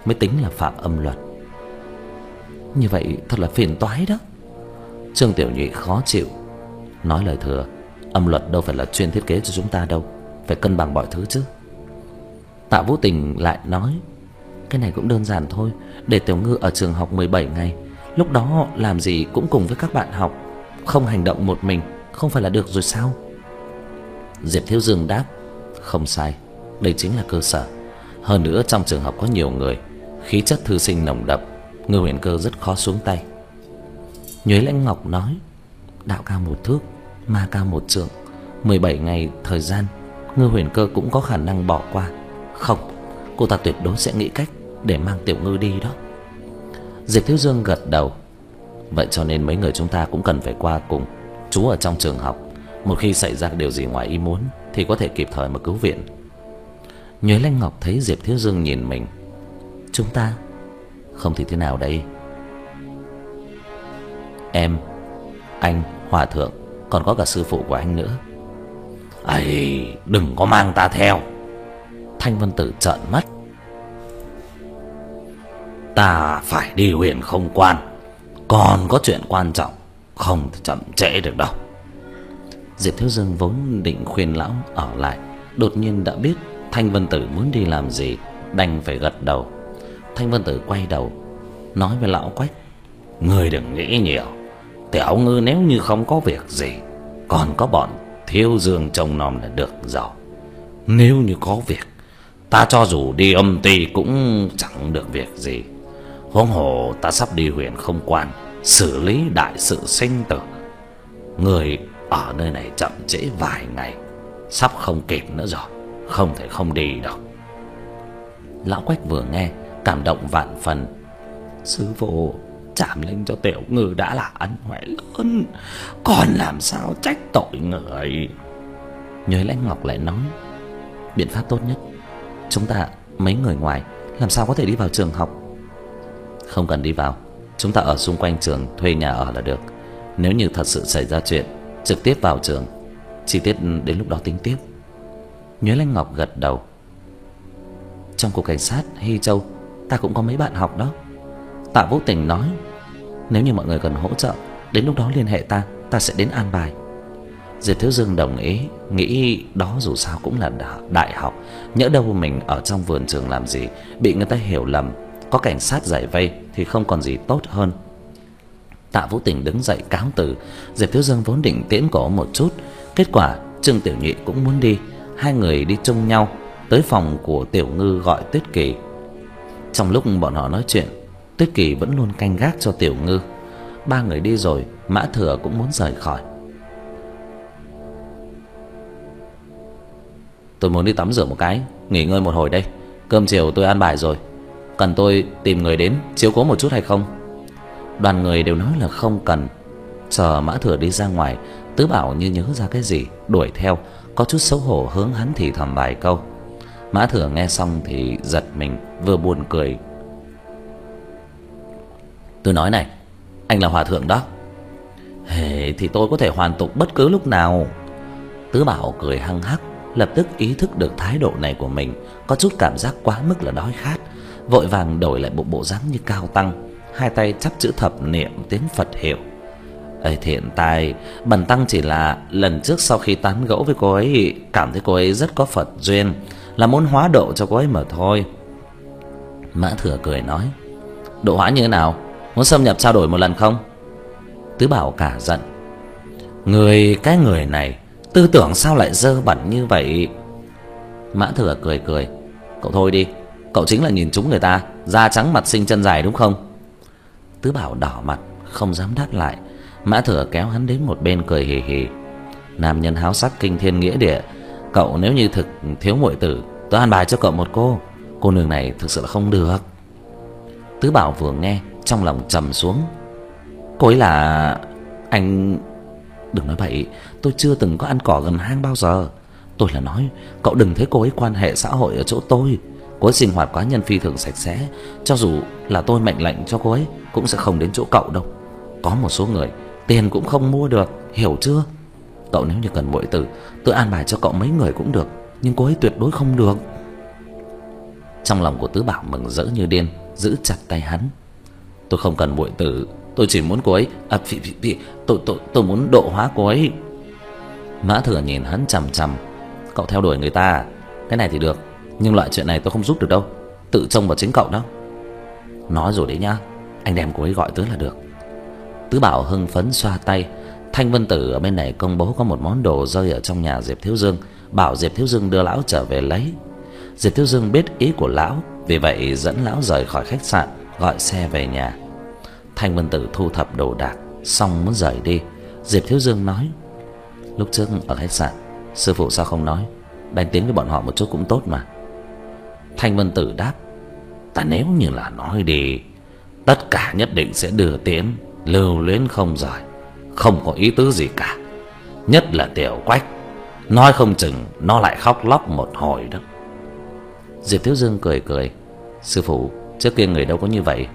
mới tính là phạm âm luật. Như vậy thật là phiền toái đó. Trương Tiểu Nhụy khó chịu, nói lời thừa: âm luật đâu phải là chuyên thiết kế cho chúng ta đâu, phải cân bằng mọi thứ chứ. Tạ Vũ Tình lại nói: cái này cũng đơn giản thôi, để Tiểu Ngư ở trường học mười bảy ngày, lúc đó làm gì cũng cùng với các bạn học, không hành động một mình, không phải là được rồi sao? Diệp Thiếu Dương đáp: không sai, đây chính là cơ sở. Hơn nữa trong trường học có nhiều người, khí chất thư sinh nồng đậm, Ngư Huyền Cơ rất khó xuống tay. Nhuế Lãnh Ngọc nói: đạo cao một thước, ma cao một trượng, mười bảy ngày thời gian, Ngư Huyền Cơ cũng có khả năng bỏ qua. Không, cô ta tuyệt đối sẽ nghĩ cách để mang Tiểu Ngư đi đó. Diệp Thiếu Dương gật đầu: vậy cho nên mấy người chúng ta cũng cần phải qua cùng. Chú ở trong trường học, một khi xảy ra điều gì ngoài ý muốn thì có thể kịp thời mà cứu viện. Nhuế Lãnh Ngọc thấy Diệp Thiếu Dương nhìn mình: chúng ta? Không thì thế nào đây? Em, anh, Hòa Thượng, còn có cả sư phụ của anh nữa. Ấy, đừng có mang ta theo. Thanh Vân Tử trợn mắt: ta phải đi Huyền Không Quan, còn có chuyện quan trọng, không thể chậm trễ được đâu. Diệp Thiếu Dương vốn định khuyên lão ở lại, đột nhiên đã biết Thanh Vân Tử muốn đi làm gì, đành phải gật đầu. Thanh Vân Tử quay đầu nói với lão Quách: người đừng nghĩ nhiều, Tiểu Ngư nếu như không có việc gì, còn có bọn Thiếu Dương trông nom là được rồi. Nếu như có việc, ta cho dù đi âm ty cũng chẳng được việc gì. Huống hồ ta sắp đi Huyền Không Quan xử lý đại sự sinh tử, người ở nơi này chậm trễ vài ngày sắp không kịp nữa rồi, không thể không đi đâu. Lão Quách vừa nghe cảm động vạn phần: sư phụ chảm linh cho Tiểu Ngư đã là ân huệ lớn, còn làm sao trách tội người. Nhuế Lãnh Ngọc lại nói: biện pháp tốt nhất, chúng ta mấy người ngoài làm sao có thể đi vào trường học? Không cần đi vào, chúng ta ở xung quanh trường thuê nhà ở là được. Nếu như thật sự xảy ra chuyện, trực tiếp vào trường, chi tiết đến lúc đó tính tiếp. Nhuế Lãnh Ngọc gật đầu: trong cục cảnh sát Hy Châu ta cũng có mấy bạn học đó. Tạ Vũ Tình nói: nếu như mọi người cần hỗ trợ, đến lúc đó liên hệ ta, ta sẽ đến an bài. Diệp Thiếu Dương đồng ý, nghĩ đó dù sao cũng là đại học, nhỡ đâu mình ở trong vườn trường làm gì bị người ta hiểu lầm, có cảnh sát giải vây thì không còn gì tốt hơn. Tạ Vũ Tình đứng dậy cáo từ. Diệp Thiếu Dương vốn định tiễn cổ một chút, kết quả Trương Tiểu Nhụy cũng muốn đi, hai người đi chung nhau tới phòng của Tiểu Ngư gọi Tuyết Kỳ. Trong lúc bọn họ nói chuyện, Tuyết Kỳ vẫn luôn canh gác cho Tiểu Ngư. Ba người đi rồi, Mã Thừa cũng muốn rời khỏi. Tôi muốn đi tắm rửa một cái, nghỉ ngơi một hồi đây. Cơm chiều tôi ăn bài rồi, cần tôi tìm người đến chiếu cố một chút hay không? Đoàn người đều nói là không cần. Chờ Mã Thừa đi ra ngoài, Tứ Bảo như nhớ ra cái gì, đuổi theo, có chút xấu hổ hướng hắn thì thầm vài câu. Mã Thừa nghe xong thì giật mình, vừa buồn cười. Tôi nói này, anh là Hòa Thượng đó. Hề, thì tôi có thể hoàn tục bất cứ lúc nào. Tứ Bảo cười hăng hắc, lập tức ý thức được thái độ này của mình có chút cảm giác quá mức là đói khát, vội vàng đổi lại bộ bộ dáng như cao tăng, hai tay chắp chữ thập niệm tiếng Phật hiệu. Ê, thiện tài, bần tăng chỉ là lần trước sau khi tán gẫu với cô ấy, cảm thấy cô ấy rất có Phật duyên, là muốn hóa độ cho cô ấy mà thôi. Mã Thừa cười nói: độ hóa như thế nào? Muốn xâm nhập trao đổi một lần không? Tứ Bảo cả giận: người cái người này tư tưởng sao lại dơ bẩn như vậy? Mã Thừa cười cười: cậu thôi đi, cậu chính là nhìn trúng người ta, da trắng mặt xinh chân dài đúng không? Tứ Bảo đỏ mặt không dám đáp lại. Mã Thừa kéo hắn đến một bên cười hì hì: nam nhân háo sắc kinh thiên nghĩa địa, cậu nếu như thực thiếu muội tử, tôi an bài cho cậu một cô. Cô nương này thực sự là không được. Tứ Bảo vừa nghe trong lòng trầm xuống. Cô ấy là... Anh... Đừng nói vậy, tôi chưa từng có ăn cỏ gần hang bao giờ. Tôi là nói, cậu đừng thấy cô ấy quan hệ xã hội ở chỗ tôi. Cô ấy sinh hoạt cá nhân phi thường sạch sẽ, cho dù là tôi mệnh lệnh cho cô ấy cũng sẽ không đến chỗ cậu đâu. Có một số người tiền cũng không mua được, hiểu chưa? Cậu nếu như cần muội tử, tôi an bài cho cậu mấy người cũng được, nhưng cô ấy tuyệt đối không được. Trong lòng của Tứ Bảo mừng rỡ như điên, giữ chặt tay hắn. Tôi không cần muội tử, tôi chỉ muốn cô ấy à, phì, phì, phì, tôi tôi tôi muốn độ hóa cô ấy. Mã Thừa nhìn hắn chằm chằm. Cậu theo đuổi người ta à? Cái này thì được, nhưng loại chuyện này tôi không giúp được đâu, tự trông vào chính cậu đó. Nói rồi đấy nhá, anh đem cô ấy gọi tới là được. Tứ Bảo hưng phấn xoa tay. Thanh Vân Tử ở bên này công bố có một món đồ rơi ở trong nhà Diệp Thiếu Dương, bảo Diệp Thiếu Dương đưa lão trở về lấy. Diệp Thiếu Dương biết ý của lão, vì vậy dẫn lão rời khỏi khách sạn, gọi xe về nhà. Thanh Vân Tử thu thập đồ đạc xong muốn rời đi. Diệp Thiếu Dương nói: Lúc trước ở khách sạn, sư phụ sao không nói, đánh tiếng với bọn họ một chút cũng tốt mà. Thanh Vân Tử đáp: Ta nếu như là nói đi, tất cả nhất định sẽ đưa tiến, lưu luyến không rời, không có ý tứ gì cả. Nhất là Tiểu Quách, nói không chừng nó lại khóc lóc một hồi đó. Diệp Thiếu Dương cười cười: Sư phụ, trước kia người đâu có như vậy.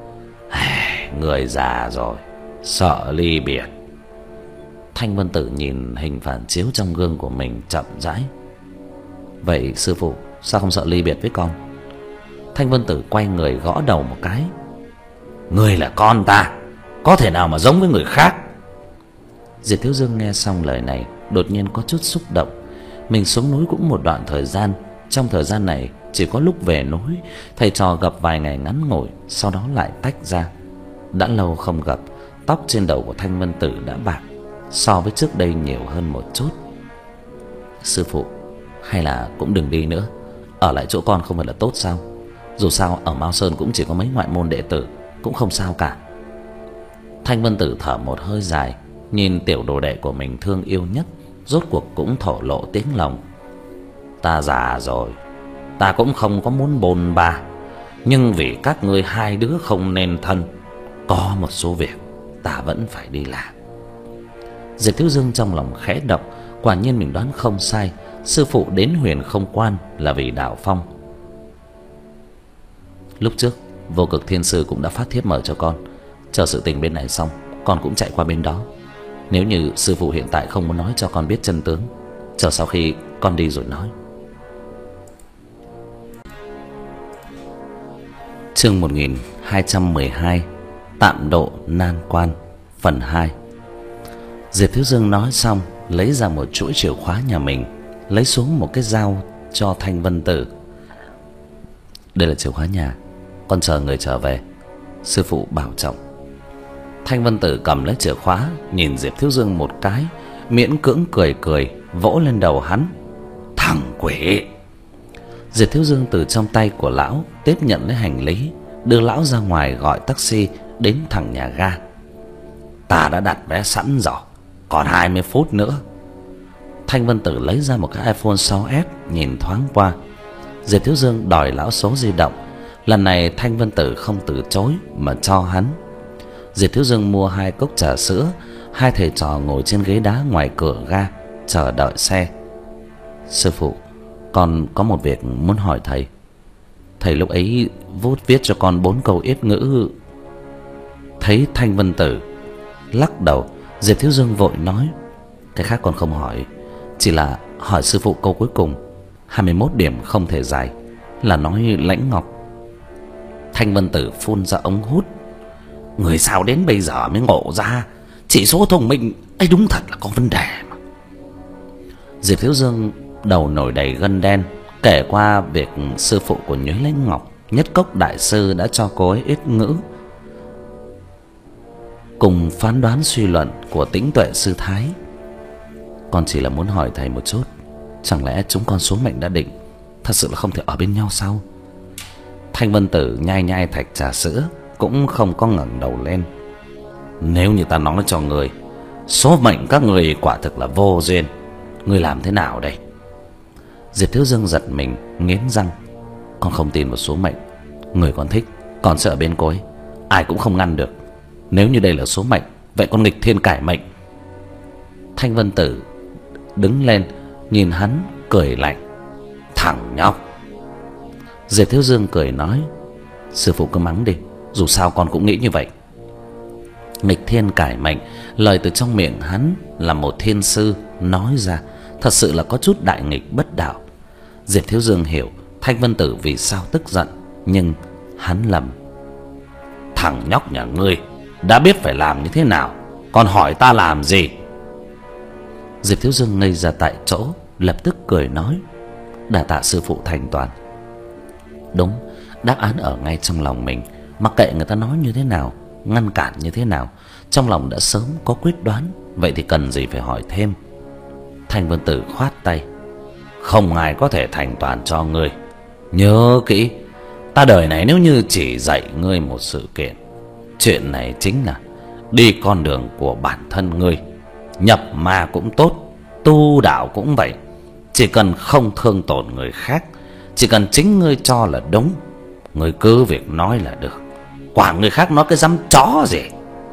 Người già rồi, sợ ly biệt. Thanh Vân Tử nhìn hình phản chiếu trong gương của mình chậm rãi: Vậy sư phụ sao không sợ ly biệt với con? Thanh Vân Tử quay người gõ đầu một cái: Người là con ta, có thể nào mà giống với người khác? Diệp Thiếu Dương nghe xong lời này, đột nhiên có chút xúc động. Mình xuống núi cũng một đoạn thời gian, trong thời gian này chỉ có lúc về núi thầy trò gặp vài ngày ngắn ngủi, sau đó lại tách ra. Đã lâu không gặp, tóc trên đầu của Thanh Vân Tử đã bạc, so với trước đây nhiều hơn một chút. Sư phụ, hay là cũng đừng đi nữa, ở lại chỗ con không phải là tốt sao? Dù sao ở Mao Sơn cũng chỉ có mấy ngoại môn đệ tử, cũng không sao cả. Thanh Vân Tử thở một hơi dài, nhìn tiểu đồ đệ của mình thương yêu nhất, rốt cuộc cũng thổ lộ tiếng lòng: Ta già rồi, ta cũng không có muốn bôn ba, nhưng vì các ngươi hai đứa không nên thân, có một số việc ta vẫn phải đi làm. Diệp Thiếu Dương trong lòng khẽ động, quả nhiên mình đoán không sai, sư phụ đến Huyền Không Quan là vì Đạo Phong. Lúc trước Vô Cực Thiên Sư cũng đã phát thiếp mời cho con, chờ sự tình bên này xong, con cũng chạy qua bên đó. Nếu như sư phụ hiện tại không muốn nói cho con biết chân tướng, chờ sau khi con đi rồi nói. Chương một nghìn hai trăm mười hai, Tạm độ nan quan, phần hai. Diệp Thiếu Dương nói xong, lấy ra một chuỗi chìa khóa nhà mình, lấy xuống một cái dao cho Thanh Vân Tử. Đây là chìa khóa nhà, con chờ người trở về, sư phụ bảo trọng. Thanh Vân Tử cầm lấy chìa khóa, nhìn Diệp Thiếu Dương một cái, miễn cưỡng cười cười, vỗ lên đầu hắn: Thằng quỷ! Diệp Thiếu Dương từ trong tay của lão tiếp nhận lấy hành lý, đưa lão ra ngoài gọi taxi đến thẳng nhà ga. Ta đã đặt vé sẵn rồi, còn hai mươi phút nữa. Thanh Vân Tử lấy ra một cái iPhone sáu S, nhìn thoáng qua. Diệp Thiếu Dương đòi lão số di động, lần này Thanh Vân Tử không từ chối mà cho hắn. Diệp Thiếu Dương mua hai cốc trà sữa, hai thầy trò ngồi trên ghế đá ngoài cửa ga chờ đợi xe. Sư phụ, con có một việc muốn hỏi thầy. Thầy lúc ấy vút viết cho con bốn câu yết ngữ. Thấy Thanh Vân Tử lắc đầu, Diệp Thiếu Dương vội nói: Cái khác con không hỏi, chỉ là hỏi sư phụ câu cuối cùng, hai mươi mốt điểm không thể giải, là nói Lãnh Ngọc. Thanh Vân Tử phun ra ống hút: Người sao đến bây giờ mới ngộ ra, chỉ số thông minh ấy đúng thật là có vấn đề mà. Diệp Thiếu Dương đầu nổi đầy gân đen, kể qua việc sư phụ của Nhuế Lãnh Ngọc, Nhất Cốc đại sư đã cho cô ấy yết ngữ, cùng phán đoán suy luận của Tĩnh Tuệ sư thái. Con chỉ là muốn hỏi thầy một chút, chẳng lẽ chúng con số mệnh đã định, thật sự là không thể ở bên nhau sao? Thanh Vân Tử nhai nhai thạch trà sữa, cũng không có ngẩng đầu lên. Nếu như ta nói cho người, số mệnh các người quả thực là vô duyên, người làm thế nào đây? Diệp Thiếu Dương giật mình, nghiến răng: Con không tin một số mệnh, người con thích, con sẽ ở bên cô ấy, ai cũng không ngăn được. Nếu như đây là số mệnh, vậy con nghịch thiên cải mệnh. Thanh Vân Tử đứng lên, nhìn hắn cười lạnh: Thằng nhóc! Diệp Thiếu Dương cười nói: Sư phụ cứ mắng đi, dù sao con cũng nghĩ như vậy. Nghịch thiên cải mệnh, lời từ trong miệng hắn là một thiên sư nói ra, thật sự là có chút đại nghịch bất đạo. Diệp Thiếu Dương hiểu, Thanh Vân Tử vì sao tức giận, nhưng hắn lầm. Thằng nhóc nhà ngươi đã biết phải làm như thế nào, còn hỏi ta làm gì? Diệp Thiếu Dương ngây ra tại chỗ, lập tức cười nói: đà tạ sư phụ thành toàn. Đúng, đáp án ở ngay trong lòng mình. Mặc kệ người ta nói như thế nào, ngăn cản như thế nào, trong lòng đã sớm có quyết đoán. Vậy thì cần gì phải hỏi thêm. Thanh Vân Tử khoát tay: không ai có thể thành toàn cho ngươi. Nhớ kỹ, ta đời này nếu như chỉ dạy ngươi một sự kiện, chuyện này chính là đi con đường của bản thân ngươi. Nhập ma cũng tốt, tu đạo cũng vậy. Chỉ cần không thương tổn người khác, chỉ cần chính ngươi cho là đúng, ngươi cứ việc nói là được. Quả người khác nói cái dám chó gì.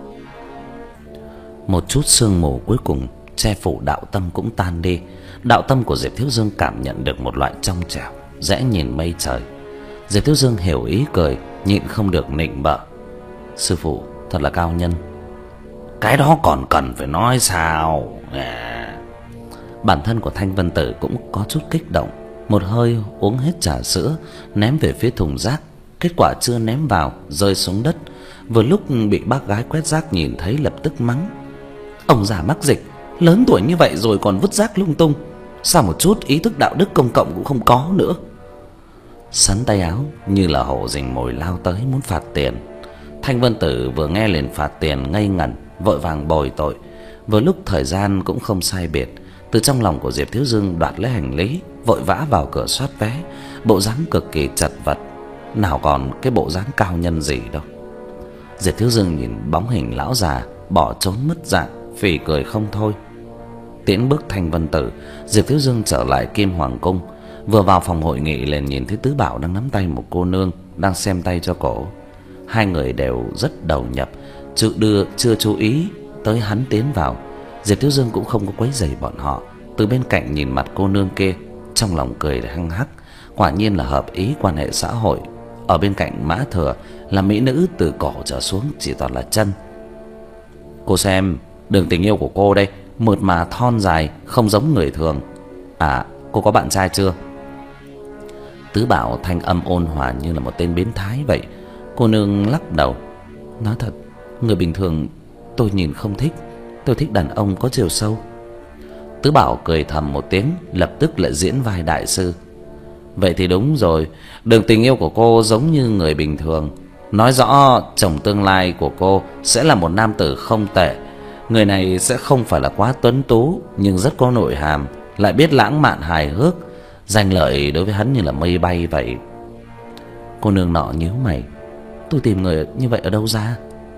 Một chút sương mù cuối cùng che phủ đạo tâm cũng tan đi. Đạo tâm của Diệp Thiếu Dương cảm nhận được một loại trong trẻo, dễ nhìn mây trời. Diệp Thiếu Dương hiểu ý cười, nhịn không được nịnh bợ: sư phụ thật là cao nhân. Cái đó còn cần phải nói sao à. Bản thân của Thanh Vân Tử cũng có chút kích động, một hơi uống hết trà sữa, ném về phía thùng rác. Kết quả chưa ném vào, rơi xuống đất. Vừa lúc bị bác gái quét rác nhìn thấy, lập tức mắng: ông già mắc dịch, lớn tuổi như vậy rồi còn vứt rác lung tung, sao một chút ý thức đạo đức công cộng cũng không có nữa. Sắn tay áo như là hổ rình mồi lao tới muốn phạt tiền. Thanh Vân Tử vừa nghe liền phạt tiền ngây ngẩn, vội vàng bồi tội. Vừa lúc thời gian cũng không sai biệt, từ trong lòng của Diệp Thiếu Dương đoạt lấy hành lý, vội vã vào cửa soát vé, bộ dáng cực kỳ chật vật, nào còn cái bộ dáng cao nhân gì đâu. Diệp Thiếu Dương nhìn bóng hình lão già bỏ trốn mất dạng, phì cười không thôi. Tiễn bước Thanh Vân Tử, Diệp Thiếu Dương trở lại Kim Hoàng Cung. Vừa vào phòng hội nghị liền nhìn thấy Tứ Bảo đang nắm tay một cô nương đang xem tay cho cổ. Hai người đều rất đầu nhập, chưa đưa chưa chú ý tới hắn tiến vào. Diệp Thiếu Dương cũng không có quấy rầy bọn họ, từ bên cạnh nhìn mặt cô nương kia, trong lòng cười hăng hắc. Quả nhiên là hợp ý quan hệ xã hội. Ở bên cạnh Mã Thừa là mỹ nữ từ cổ trở xuống chỉ toàn là chân. Cô xem, đường tình yêu của cô đây, mượt mà thon dài, không giống người thường. À, cô có bạn trai chưa? Tứ Bảo thanh âm ôn hòa như là một tên biến thái vậy. Cô nương lắc đầu: nói thật, người bình thường tôi nhìn không thích, tôi thích đàn ông có chiều sâu. Tứ Bảo cười thầm một tiếng, lập tức lại diễn vai đại sư: vậy thì đúng rồi, đường tình yêu của cô giống như người bình thường, nói rõ chồng tương lai của cô sẽ là một nam tử không tệ. Người này sẽ không phải là quá tuấn tú, nhưng rất có nội hàm, lại biết lãng mạn hài hước, danh lợi đối với hắn như là mây bay vậy. Cô nương nọ nhíu mày: tôi tìm người như vậy ở đâu ra?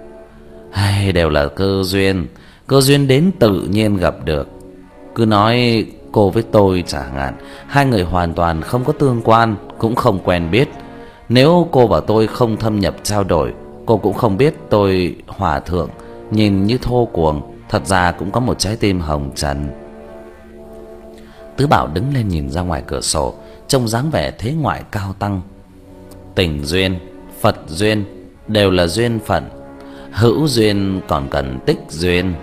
Hay đều là cơ duyên, cơ duyên đến tự nhiên gặp được. Cứ nói cô với tôi chẳng hạn, hai người hoàn toàn không có tương quan, cũng không quen biết. Nếu cô và tôi không thâm nhập trao đổi, cô cũng không biết tôi hòa thượng nhìn như thô cuồng, thật ra cũng có một trái tim hồng trần. Tứ Bảo đứng lên nhìn ra ngoài cửa sổ, trông dáng vẻ thế ngoại cao tăng. Tình duyên, Phật duyên đều là duyên phận, hữu duyên còn cần tích duyên.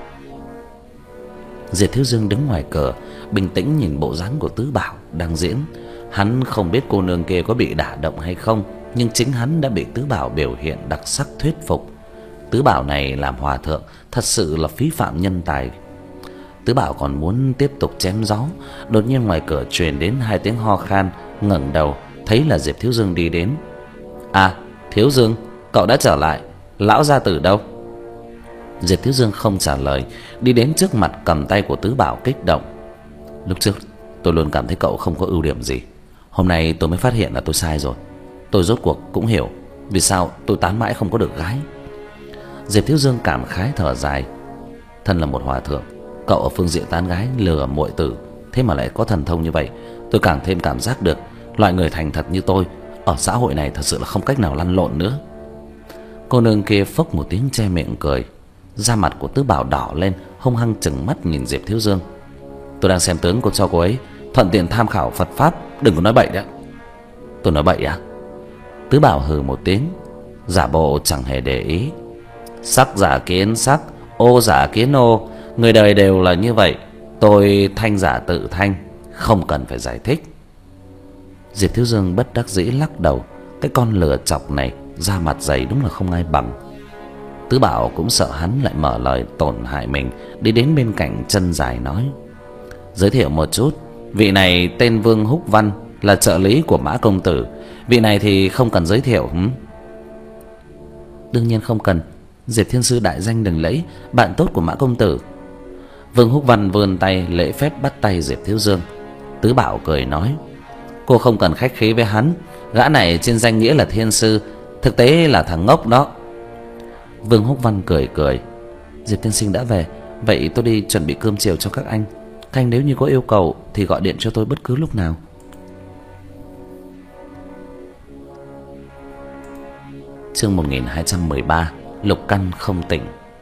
Diệp Thiếu Dương đứng ngoài cửa, bình tĩnh nhìn bộ dáng của Tứ Bảo đang diễn. Hắn không biết cô nương kia có bị đả động hay không, nhưng chính hắn đã bị Tứ Bảo biểu hiện đặc sắc thuyết phục. Tứ Bảo này làm hòa thượng thật sự là phí phạm nhân tài. Tứ Bảo còn muốn tiếp tục chém gió, đột nhiên ngoài cửa truyền đến hai tiếng ho khan. Ngẩng đầu thấy là Diệp Thiếu Dương đi đến. À, Thiếu Dương, cậu đã trở lại, lão gia tử đâu? Diệp Thiếu Dương không trả lời, đi đến trước mặt cầm tay của Tứ Bảo kích động: lúc trước tôi luôn cảm thấy cậu không có ưu điểm gì, hôm nay tôi mới phát hiện là tôi sai rồi. Tôi rốt cuộc cũng hiểu vì sao tôi tán mãi không có được gái. Diệp Thiếu Dương cảm khái thở dài: thân là một hòa thượng, cậu ở phương diện tán gái lừa muội tử, thế mà lại có thần thông như vậy. Tôi càng thêm cảm giác được loại người thành thật như tôi ở xã hội này thật sự là không cách nào lăn lộn nữa. Cô nương kia phốc một tiếng che miệng cười. Da mặt của Tứ Bảo đỏ lên, hung hăng trừng mắt nhìn Diệp Thiếu Dương: tôi đang xem tướng cô cho cô ấy, thuận tiện tham khảo Phật pháp, đừng có nói bậy đấy. Tôi nói bậy à? Tứ Bảo hừ một tiếng, giả bộ chẳng hề để ý: sắc giả kiến sắc, ô giả kiến ô, người đời đều là như vậy, tôi thanh giả tự thanh, không cần phải giải thích. Diệp Thiếu Dương bất đắc dĩ lắc đầu. Cái con lừa chọc này da mặt dày đúng là không ai bằng. Tứ Bảo cũng sợ hắn lại mở lời tổn hại mình, đi đến bên cạnh chân dài nói: giới thiệu một chút, vị này tên Vương Húc Văn, là trợ lý của Mã công tử. Vị này thì không cần giới thiệu hử? Đương nhiên không cần. Diệp thiên sư đại danh đừng lẫy, bạn tốt của Mã công tử. Vương Húc Văn vươn tay lễ phép bắt tay Diệp Thiếu Dương. Tứ Bảo cười nói: cô không cần khách khí với hắn, gã này trên danh nghĩa là thiên sư, thực tế là thằng ngốc đó. Vương Húc Văn cười cười: Diệp tiên sinh đã về, vậy tôi đi chuẩn bị cơm chiều cho các anh. Các anh nếu như có yêu cầu thì gọi điện cho tôi bất cứ lúc nào. Chương một nghìn hai trăm mười ba, Lục Căn không tỉnh.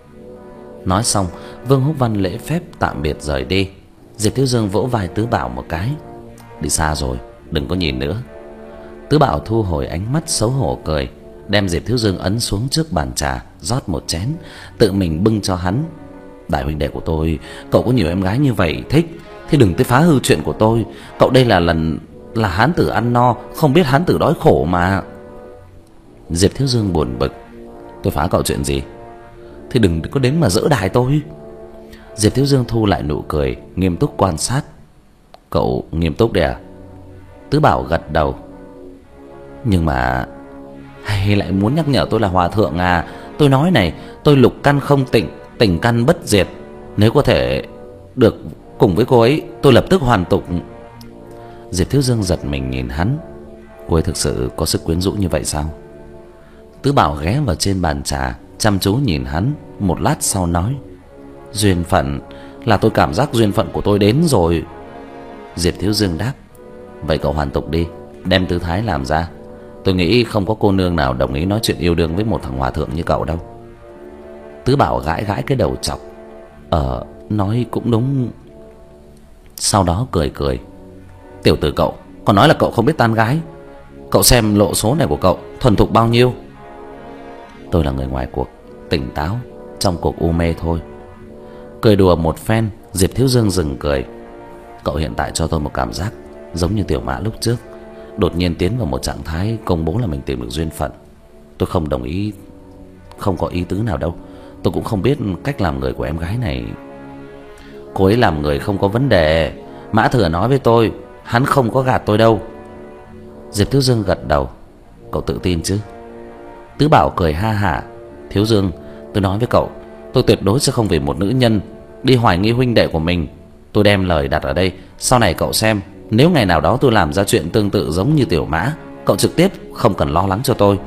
Nói xong, Vương Húc Văn lễ phép tạm biệt rời đi. Diệp Thiếu Dương vỗ vai Tứ Bảo một cái: đi xa rồi, đừng có nhìn nữa. Tứ Bảo thu hồi ánh mắt xấu hổ cười, đem Diệp Thiếu Dương ấn xuống trước bàn trà, rót một chén, tự mình bưng cho hắn. Đại huynh đệ của tôi, cậu có nhiều em gái như vậy thích, thì đừng tới phá hư chuyện của tôi. Cậu đây là lần là hán tử ăn no, không biết hán tử đói khổ mà. Diệp Thiếu Dương buồn bực: tôi phá cậu chuyện gì? Thì đừng có đến mà dỡ đài tôi. Diệp Thiếu Dương thu lại nụ cười, nghiêm túc quan sát. Cậu nghiêm túc đấy à? Tứ Bảo gật đầu. Nhưng mà hay lại muốn nhắc nhở tôi là hòa thượng à? Tôi nói này, tôi lục căn không tỉnh, tỉnh căn bất diệt. Nếu có thể được cùng với cô ấy, tôi lập tức hoàn tục. Diệp Thiếu Dương giật mình nhìn hắn. Cô ấy thực sự có sức quyến rũ như vậy sao? Tứ Bảo ghé vào trên bàn trà, chăm chú nhìn hắn, một lát sau nói: duyên phận, là tôi cảm giác duyên phận của tôi đến rồi. Diệp Thiếu Dương đáp: vậy cậu hoàn tục đi, đem tư thái làm ra. Tôi nghĩ không có cô nương nào đồng ý nói chuyện yêu đương với một thằng hòa thượng như cậu đâu. Tứ Bảo gãi gãi cái đầu chọc: Ờ, nói cũng đúng. Sau đó cười cười: tiểu tử cậu, còn nói là cậu không biết tán gái. Cậu xem lộ số này của cậu thuần thục bao nhiêu. Tôi là người ngoài cuộc, tỉnh táo, trong cuộc u mê thôi. Cười đùa một phen, Diệp Thiếu Dương dừng cười: cậu hiện tại cho tôi một cảm giác giống như Tiểu Mã lúc trước, đột nhiên tiến vào một trạng thái công bố là mình tìm được duyên phận. Tôi không đồng ý, không có ý tứ nào đâu. Tôi cũng không biết cách làm người của em gái này. Cô ấy làm người không có vấn đề. Mã Thừa nói với tôi, hắn không có gạt tôi đâu. Diệp Thiếu Dương gật đầu: cậu tự tin chứ? Tứ Bảo cười ha hả: Thiếu Dương, tôi nói với cậu, tôi tuyệt đối sẽ không vì một nữ nhân đi hoài nghi huynh đệ của mình. Tôi đem lời đặt ở đây, sau này cậu xem, nếu ngày nào đó tôi làm ra chuyện tương tự giống như Tiểu Mã, cậu trực tiếp không cần lo lắng cho tôi.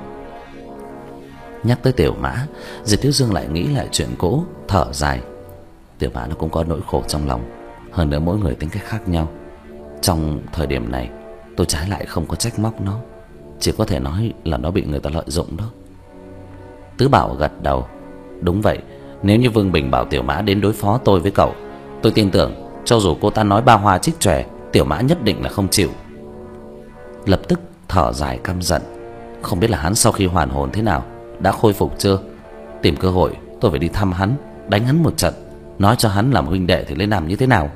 Nhắc tới Tiểu Mã, Diệp Thiếu Dương lại nghĩ lại chuyện cũ, thở dài. Tiểu Mã nó cũng có nỗi khổ trong lòng, hơn nữa mỗi người tính cách khác nhau. Trong thời điểm này, tôi trái lại không có trách móc nó, chỉ có thể nói là nó bị người ta lợi dụng đó. Tứ Bảo gật đầu: đúng vậy, nếu như Vương Bình bảo Tiểu Mã đến đối phó tôi với cậu, tôi tin tưởng cho dù cô ta nói ba hoa trích tròe, Tiểu Mã nhất định là không chịu. Lập tức thở dài căm giận: không biết là hắn sau khi hoàn hồn thế nào, đã khôi phục chưa? Tìm cơ hội tôi phải đi thăm hắn, đánh hắn một trận, nói cho hắn làm huynh đệ thì lên làm như thế nào.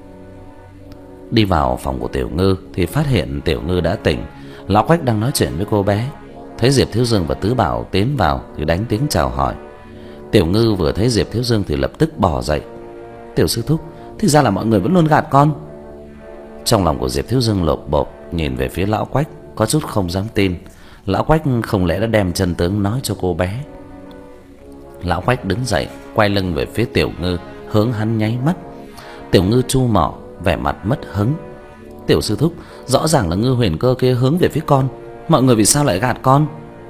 Đi vào phòng của Tiểu Ngư thì phát hiện Tiểu Ngư đã tỉnh. Lão Quách đang nói chuyện với cô bé, thấy Diệp Thiếu Dương và Tứ Bảo tiến vào thì đánh tiếng chào hỏi. Tiểu Ngư vừa thấy Diệp Thiếu Dương thì lập tức bò dậy: Tiểu sư thúc, thì ra là mọi người vẫn luôn gạt con. Trong lòng của Diệp Thiếu Dương lộp bộp, nhìn về phía Lão Quách, có chút không dám tin. Lão Quách không lẽ đã đem chân tướng nói cho cô bé? Lão Quách đứng dậy, quay lưng về phía Tiểu Ngư, hướng hắn nháy mắt. Tiểu Ngư chu mỏ, vẻ mặt mất hứng: Tiểu sư thúc, rõ ràng là Ngư Huyền Cơ kia hướng về phía con, mọi người vì sao lại gạt con?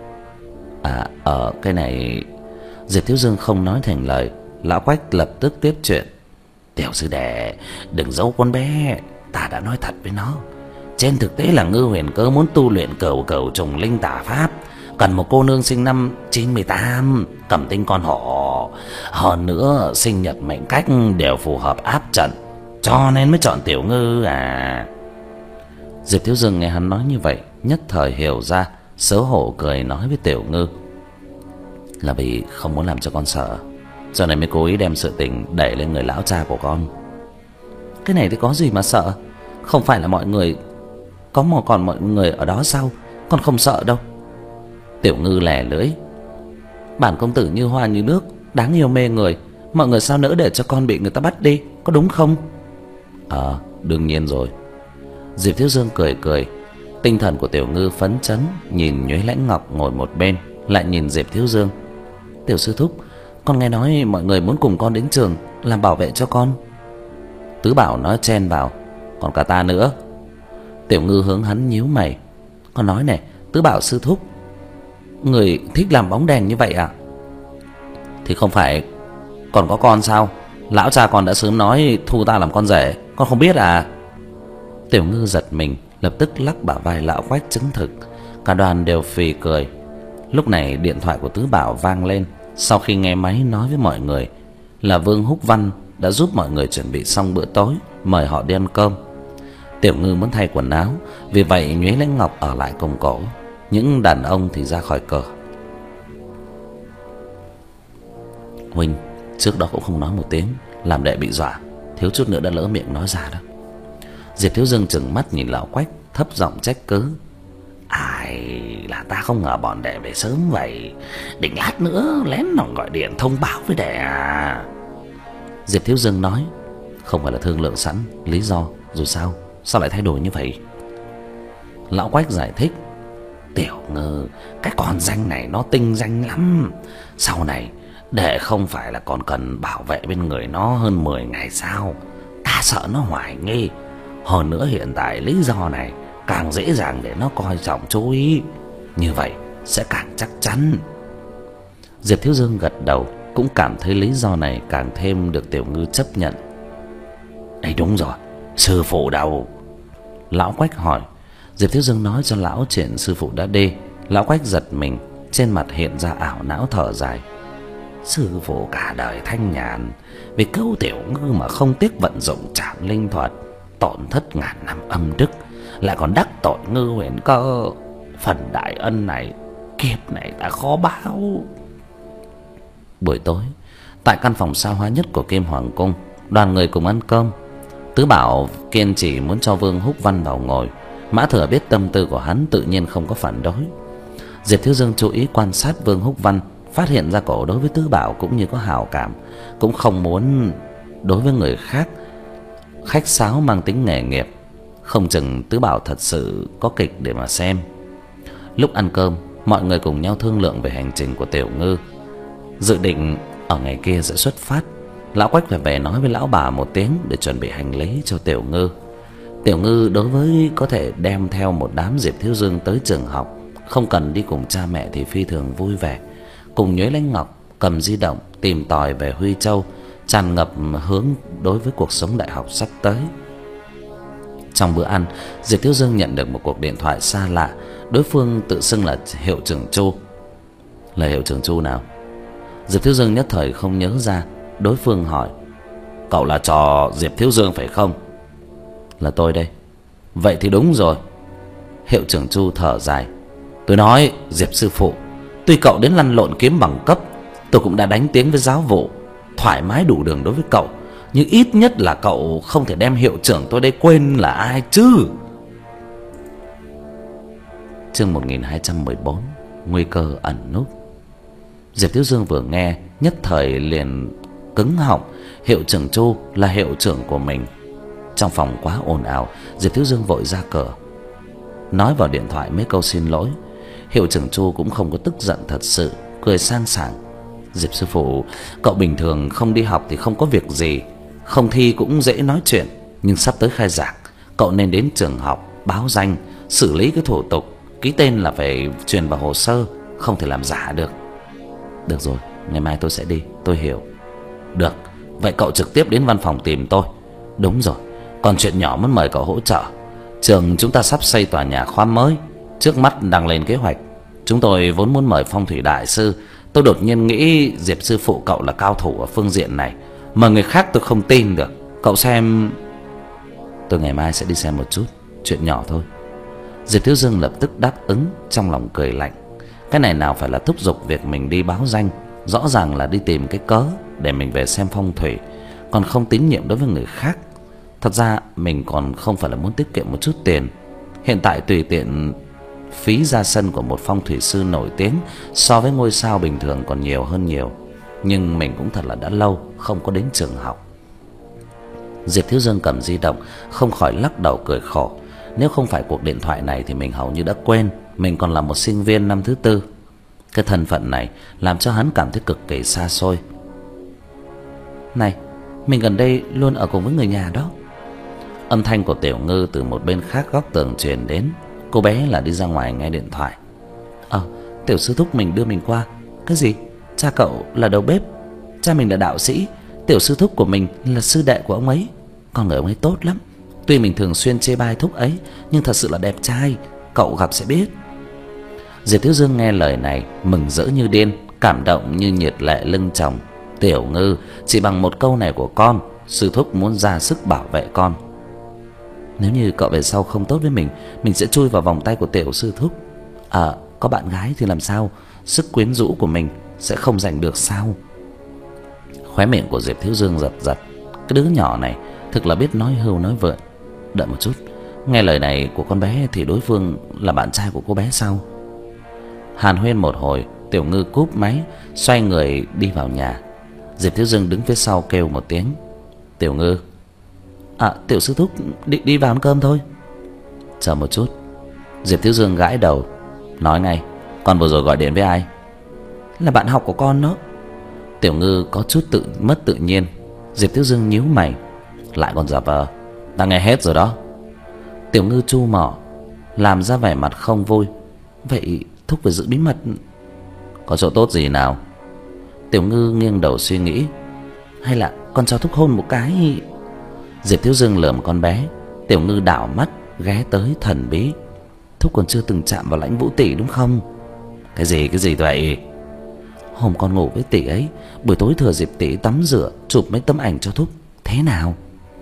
À, ở cái này... Diệp Thiếu Dương không nói thành lời. Lão Quách lập tức tiếp chuyện: Tiểu sư đệ, đừng giấu con bé, ta đã nói thật với nó. Trên thực tế là Ngư Huyền Cơ muốn tu luyện cửu cửu trùng linh tả pháp, cần một cô nương sinh năm chín mươi tám, cầm tinh con hổ, hơn nữa sinh nhật mệnh cách đều phù hợp áp trận, cho nên mới chọn Tiểu Ngư à. Diệp Thiếu Dương nghe hắn nói như vậy, nhất thời hiểu ra, xấu hổ cười nói với Tiểu Ngư: là vì không muốn làm cho con sợ, cho nên mới cố ý đem sự tình đẩy lên người lão cha của con. Cái này thì có gì mà sợ? Không phải là mọi người có mà còn mọi người ở đó sao? Con không sợ đâu. Tiểu Ngư lè lưỡi. Bản công tử như hoa như nước, đáng yêu mê người, mọi người sao nỡ để cho con bị người ta bắt đi, có đúng không? Ờ, à, đương nhiên rồi. Diệp Thiếu Dương cười cười. Tinh thần của Tiểu Ngư phấn chấn, nhìn Nhuế Lãnh Ngọc ngồi một bên, lại nhìn Diệp Thiếu Dương. Tiểu sư thúc, con nghe nói mọi người muốn cùng con đến trường làm bảo vệ cho con. Tứ Bảo nói chen vào. Còn cả ta nữa. Tiểu Ngư hướng hắn nhíu mày. Con nói này, Tứ Bảo sư thúc, người thích làm bóng đèn như vậy à? Thì không phải còn có con sao? Lão cha con đã sớm nói thu ta làm con rể, con không biết à? Tiểu Ngư giật mình, lập tức lắc bả vai Lão Quách chứng thực. Cả đoàn đều phì cười. Lúc này điện thoại của Tứ Bảo vang lên. Sau khi nghe máy nói với mọi người là Vương Húc Văn đã giúp mọi người chuẩn bị xong bữa tối, mời họ đi ăn cơm. Tiểu Ngư muốn thay quần áo, vì vậy Nhuế Lãnh Ngọc ở lại cùng cổ. Những đàn ông thì ra khỏi cửa. Huynh trước đó cũng không nói một tiếng, làm đệ bị dọa, thiếu chút nữa đã lỡ miệng nói ra đó. Diệp Thiếu Dương trừng mắt nhìn Lão Quách, thấp giọng trách cứ. Ai là ta không ngờ bọn đệ về sớm vậy, định lát nữa lén lòng gọi điện thông báo với đệ à? Diệp Thiếu Dương nói. Không phải là thương lượng sẵn lý do rồi sao? Sao lại thay đổi như vậy? Lão Quách giải thích. Tiểu Ngư, cái con danh này nó tinh danh lắm. Sau này đệ không phải là còn cần bảo vệ bên người nó hơn mười ngày sao? Ta sợ nó hoài nghi. Hơn nữa hiện tại lý do này càng dễ dàng để nó coi trọng chú ý. Như vậy sẽ càng chắc chắn. Diệp Thiếu Dương gật đầu, cũng cảm thấy lý do này càng thêm được Tiểu Ngư chấp nhận. Đấy đúng rồi, sư phụ đâu? Lão Quách hỏi. Diệp Thiếu Dương nói cho lão chuyện sư phụ đã đi. Lão Quách giật mình, trên mặt hiện ra ảo não thở dài. Sư phụ cả đời thanh nhàn, vì cứu Tiểu Ngư mà không tiếc vận dụng trảm linh thuật, tổn thất ngàn năm âm đức, lại còn đắc tội Ngư Huyền Cơ. Phần đại ân này kiếp này ta khó báo. Buổi tối, tại căn phòng xa hoa nhất của Kim Hoàng Cung, đoàn người cùng ăn cơm. Tứ Bảo kiên trì muốn cho Vương Húc Văn vào ngồi. Mã Thừa biết tâm tư của hắn, tự nhiên không có phản đối. Diệp Thiếu Dương chú ý quan sát Vương Húc Văn, phát hiện ra cổ đối với Tứ Bảo cũng như có hảo cảm, cũng không muốn đối với người khác khách sáo mang tính nghề nghiệp. Không chừng Tứ Bảo thật sự có kịch để mà xem. Lúc ăn cơm, mọi người cùng nhau thương lượng về hành trình của Tiểu Ngư. Dự định ở ngày kia sẽ xuất phát. Lão Quách phải về nói với lão bà một tiếng để chuẩn bị hành lý cho Tiểu Ngư. Tiểu Ngư đối với có thể đem theo một đám Diệp Thiếu Dương tới trường học, không cần đi cùng cha mẹ thì phi thường vui vẻ. Cùng Nhuế Lãnh Ngọc cầm di động tìm tòi về Huy Châu, tràn ngập hướng đối với cuộc sống đại học sắp tới. Trong bữa ăn, Diệp Thiếu Dương nhận được một cuộc điện thoại xa lạ. Đối phương tự xưng là hiệu trưởng Chu. Là hiệu trưởng Chu nào? Diệp Thiếu Dương nhất thời không nhớ ra. Đối phương hỏi. Cậu là trò Diệp Thiếu Dương phải không? Là tôi đây. Vậy thì đúng rồi. Hiệu trưởng Chu thở dài. Tôi nói Diệp sư phụ, tuy cậu đến lăn lộn kiếm bằng cấp, tôi cũng đã đánh tiếng với giáo vụ, thoải mái đủ đường đối với cậu. Nhưng ít nhất là cậu không thể đem hiệu trưởng tôi đây quên là ai chứ. Chương một nghìn hai trăm mười bốn. Nguy cơ ẩn núp. Diệp Thiếu Dương vừa nghe nhất thời liền cứng họng. Hiệu trưởng Chu là hiệu trưởng của mình. Trong phòng quá ồn ào, Diệp Thiếu Dương vội ra cửa, nói vào điện thoại mấy câu xin lỗi. Hiệu trưởng Chu cũng không có tức giận thật sự, cười sang sảng. Diệp sư phụ, cậu bình thường không đi học thì không có việc gì, không thi cũng dễ nói chuyện, nhưng sắp tới khai giảng, cậu nên đến trường học báo danh, xử lý cái thủ tục, ký tên là phải truyền vào hồ sơ, không thể làm giả được. Được rồi, ngày mai tôi sẽ đi, tôi hiểu. Được, vậy cậu trực tiếp đến văn phòng tìm tôi. Đúng rồi, còn chuyện nhỏ muốn mời cậu hỗ trợ. Trường chúng ta sắp xây tòa nhà khoa mới, trước mắt đang lên kế hoạch. Chúng tôi vốn muốn mời phong thủy đại sư, tôi đột nhiên nghĩ Diệp sư phụ cậu là cao thủ ở phương diện này, mà người khác tôi không tin được. Cậu xem. Tôi ngày mai sẽ đi xem một chút, chuyện nhỏ thôi. Diệp Thiếu Dương lập tức đáp ứng, trong lòng cười lạnh. Cái này nào phải là thúc giục việc mình đi báo danh, rõ ràng là đi tìm cái cớ để mình về xem phong thủy, còn không tín nhiệm đối với người khác. Thật ra mình còn không phải là muốn tiết kiệm một chút tiền, Hiện tại tùy tiện phí ra sân của một phong thủy sư nổi tiếng so với ngôi sao bình thường còn nhiều hơn nhiều. Nhưng mình cũng thật là đã lâu không có đến trường học. Diệp Thiếu Dương cầm di động, không khỏi lắc đầu cười khổ. Nếu không phải cuộc điện thoại này thì mình hầu như đã quên mình còn là một sinh viên năm thứ tư. Cái thân phận này làm cho hắn cảm thấy cực kỳ xa xôi. Này, mình gần đây luôn ở cùng với người nhà đó. Âm thanh của Tiểu Ngư từ một bên khác góc tường truyền đến. Cô bé là đi ra ngoài nghe điện thoại. Ờ, Tiểu sư thúc mình đưa mình qua. Cái gì? Cha cậu là đầu bếp? Cha mình là đạo sĩ, Tiểu sư thúc của mình là sư đệ của ông ấy. Con người ông ấy tốt lắm. Tuy mình thường xuyên chê bai thúc ấy, nhưng thật sự là đẹp trai, cậu gặp sẽ biết. Diệp Thiếu Dương nghe lời này mừng rỡ như điên, cảm động như nhiệt lệ lưng tròng. Tiểu Ngư, chỉ bằng một câu này của con, sư thúc muốn ra sức bảo vệ con. Nếu như cậu về sau không tốt với mình, mình sẽ chui vào vòng tay của Tiểu sư thúc. À, có bạn gái thì làm sao? Sức quyến rũ của mình sẽ không giành được sao? Khóe miệng của Diệp Thiếu Dương giật giật. Cái đứa nhỏ này thực là biết nói hưu nói vượn. Đợi một chút, nghe lời này của con bé thì đối phương là bạn trai của cô bé sao? Hàn huyên một hồi, Tiểu Ngư cúp máy, xoay người đi vào nhà. Diệp Thiếu Dương đứng phía sau kêu một tiếng. Tiểu Ngư. À, Tiểu sư thúc đi, đi vào ăn cơm thôi. Chờ một chút. Diệp Thiếu Dương gãi đầu, nói ngay. Con vừa rồi gọi điện với ai? Là bạn học của con đó. Tiểu Ngư có chút tự mất tự nhiên. Diệp Thiếu Dương nhíu mày. Lại còn giả vờ. Ta nghe hết rồi đó. Tiểu Ngư chu mỏ, làm ra vẻ mặt không vui. Vậy thúc phải giữ bí mật. Có chỗ tốt gì nào? Tiểu Ngư nghiêng đầu suy nghĩ. Hay là con cho thúc hôn một cái? Diệp Thiếu Dương lườm con bé. Tiểu Ngư đảo mắt ghé tới thần bí. Thúc còn chưa từng chạm vào Lãnh Vũ tỷ đúng không? Cái gì cái gì vậy? Hôm con ngủ với tỷ ấy, buổi tối thừa dịp tỷ tắm rửa, chụp mấy tấm ảnh cho thúc. Thế nào?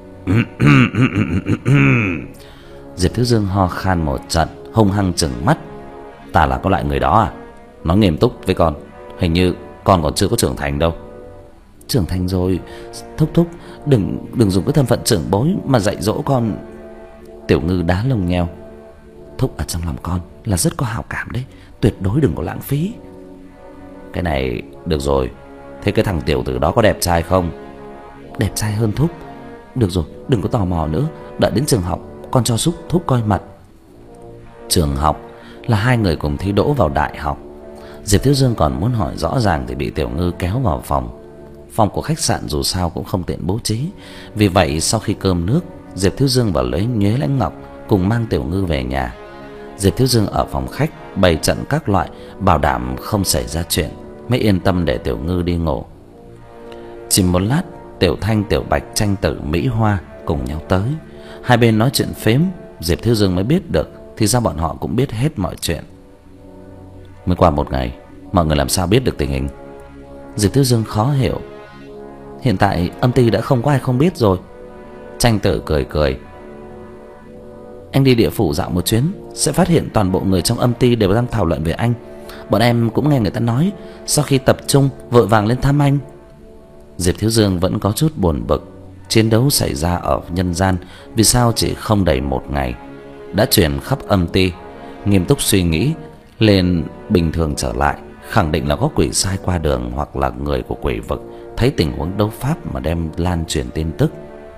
Diệp Thiếu Dương ho khan một trận, hung hăng trừng mắt. Ta là có loại người đó à? Nói nghiêm túc với con, hình như con còn chưa có trưởng thành đâu. Trưởng thành rồi. Thúc thúc đừng đừng dùng cái thân phận trưởng bối mà dạy dỗ con. Tiểu Ngư đá lông nheo. Thúc ở trong lòng con là rất có hảo cảm đấy, tuyệt đối đừng có lãng phí. Cái này được rồi. Thế cái thằng tiểu tử đó có đẹp trai không? Đẹp trai hơn thúc. Được rồi, đừng có tò mò nữa. Đợi đến trường học con cho xúc thúc coi mặt. Trường học là hai người cùng thi đỗ vào đại học. Diệp Thiếu Dương còn muốn hỏi rõ ràng thì bị Tiểu Ngư kéo vào phòng. Phòng của khách sạn dù sao cũng không tiện bố trí. Vì vậy sau khi cơm nước, Diệp Thiếu Dương và lấy Nhuế Lãnh Ngọc cùng mang Tiểu Ngư về nhà. Diệp Thiếu Dương ở phòng khách bày trận các loại, bảo đảm không xảy ra chuyện, mới yên tâm để Tiểu Ngư đi ngủ. Chỉ một lát, Tiểu Thanh, Tiểu Bạch, Tranh Tử, Mỹ Hoa cùng nhau tới. Hai bên nói chuyện phếm, Diệp Thiếu Dương mới biết được thì ra bọn họ cũng biết hết mọi chuyện. Mới qua một ngày, mọi người làm sao biết được tình hình? Diệp Thiếu Dương khó hiểu. Hiện tại âm ty đã không có ai không biết rồi. Tranh Tử cười cười. Anh đi địa phủ dạo một chuyến, sẽ phát hiện toàn bộ người trong âm ty đều đang thảo luận về anh. Bọn em cũng nghe người ta nói, sau khi tập trung vội vàng lên thăm anh. Diệp Thiếu Dương vẫn có chút buồn bực. Chiến đấu xảy ra ở nhân gian, vì sao chỉ không đầy một ngày đã truyền khắp âm ty. Nghiêm túc suy nghĩ, lên bình thường trở lại, khẳng định là có quỷ sai qua đường hoặc là người của quỷ vực thấy tình huống đấu pháp mà đem lan truyền tin tức.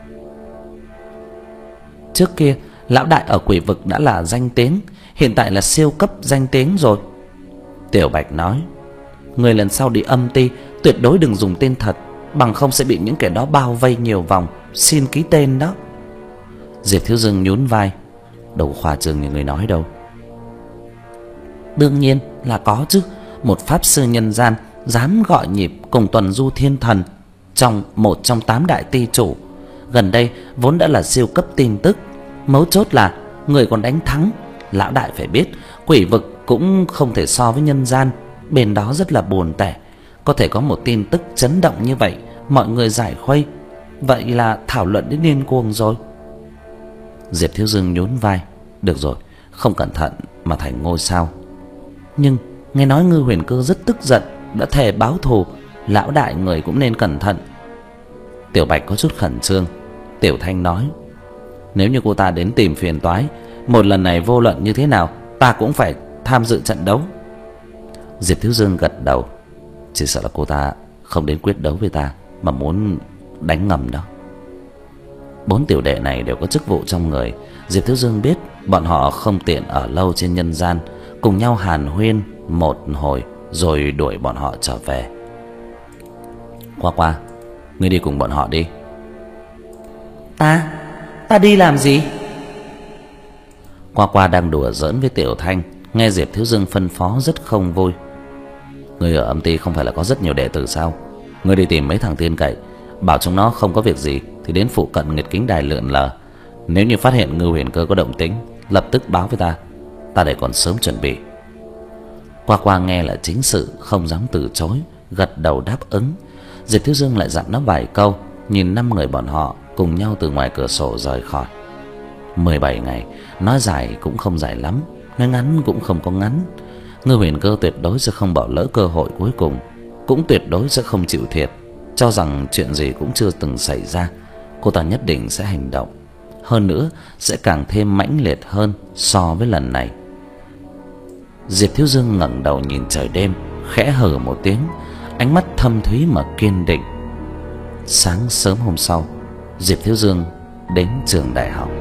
Trước kia lão đại ở quỷ vực đã là danh tiếng, hiện tại là siêu cấp danh tiếng rồi. Tiểu Bạch nói, người lần sau đi âm ty tuyệt đối đừng dùng tên thật, bằng không sẽ bị những kẻ đó bao vây nhiều vòng, xin ký tên đó. Diệp Thiếu Dương nhún vai, đâu khoa trương như người nói đâu. Đương nhiên là có chứ. Một pháp sư nhân gian dám gọi nhịp cùng tuần du thiên thần, trong một trong tám đại ty chủ, gần đây vốn đã là siêu cấp tin tức. Mấu chốt là người còn đánh thắng. Lão đại phải biết, quỷ vực cũng không thể so với nhân gian, bên đó rất là buồn tẻ. Có thể có một tin tức chấn động như vậy, mọi người giải khuây, vậy là thảo luận đến điên cuồng rồi. Diệp Thiếu Dương nhún vai, được rồi, không cẩn thận mà thành ngôi sao. Nhưng nghe nói Ngư Huyền Cơ rất tức giận, đã thề báo thù, lão đại người cũng nên cẩn thận. Tiểu Bạch có chút khẩn trương. Tiểu Thanh nói, nếu như cô ta đến tìm phiền toái một lần này vô luận như thế nào ta cũng phải tham dự trận đấu. Diệp Thiếu Dương gật đầu. Chỉ sợ là cô ta không đến quyết đấu với ta mà muốn đánh ngầm đó. Bốn tiểu đệ này đều có chức vụ trong người. Diệp Thiếu Dương biết bọn họ không tiện ở lâu trên nhân gian, cùng nhau hàn huyên một hồi rồi đuổi bọn họ trở về. Qua Qua, ngươi đi cùng bọn họ đi. Ta? Ta đi làm gì? Qua Qua đang đùa giỡn với Tiểu Thanh, nghe Diệp Thiếu Dương phân phó rất không vui. Ngươi ở âm ty không phải là có rất nhiều đệ tử sao? Ngươi đi tìm mấy thằng tin cậy, bảo chúng nó không có việc gì thì đến phụ cận Nghịch Kính Đài lượn lờ. Nếu như phát hiện Ngưu Huyền Cơ có động tĩnh, lập tức báo với ta, ta để còn sớm chuẩn bị. Qua Qua nghe là chính sự, không dám từ chối, gật đầu đáp ứng. Diệp Thiếu Dương lại dặn nó vài câu, nhìn năm người bọn họ cùng nhau từ ngoài cửa sổ rời khỏi. Mười bảy ngày, nói dài cũng không dài lắm, nói ngắn cũng không có ngắn. Ngưu Huyền Cơ tuyệt đối sẽ không bỏ lỡ cơ hội cuối cùng, cũng tuyệt đối sẽ không chịu thiệt, cho rằng chuyện gì cũng chưa từng xảy ra. Cô ta nhất định sẽ hành động, hơn nữa sẽ càng thêm mãnh liệt hơn so với lần này. Diệp Thiếu Dương ngẩng đầu nhìn trời đêm, khẽ hừ một tiếng, ánh mắt thâm thúy mà kiên định. Sáng sớm hôm sau, Diệp Thiếu Dương đến trường đại học.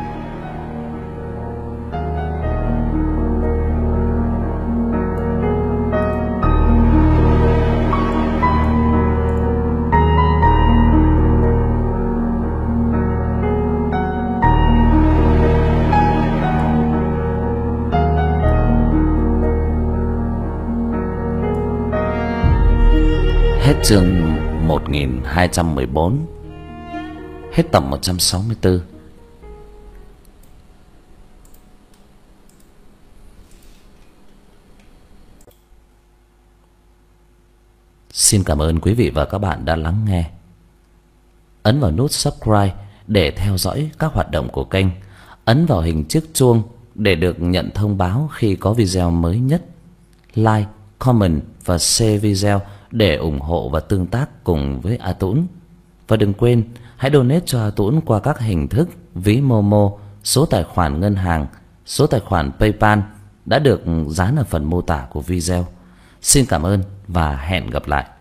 Hết chương một nghìn hai trăm mười bốn. Hết tập một trăm sáu mươi tư. Xin cảm ơn quý vị và các bạn đã lắng nghe. Ấn vào nút subscribe để theo dõi các hoạt động của kênh. Ấn vào hình chiếc chuông để được nhận thông báo khi có video mới nhất. Like, comment và share video để ủng hộ và tương tác cùng với A Tũng. Và đừng quên hãy donate cho A Tũng qua các hình thức ví Momo, số tài khoản ngân hàng, số tài khoản PayPal đã được dán ở phần mô tả của video. Xin cảm ơn và hẹn gặp lại.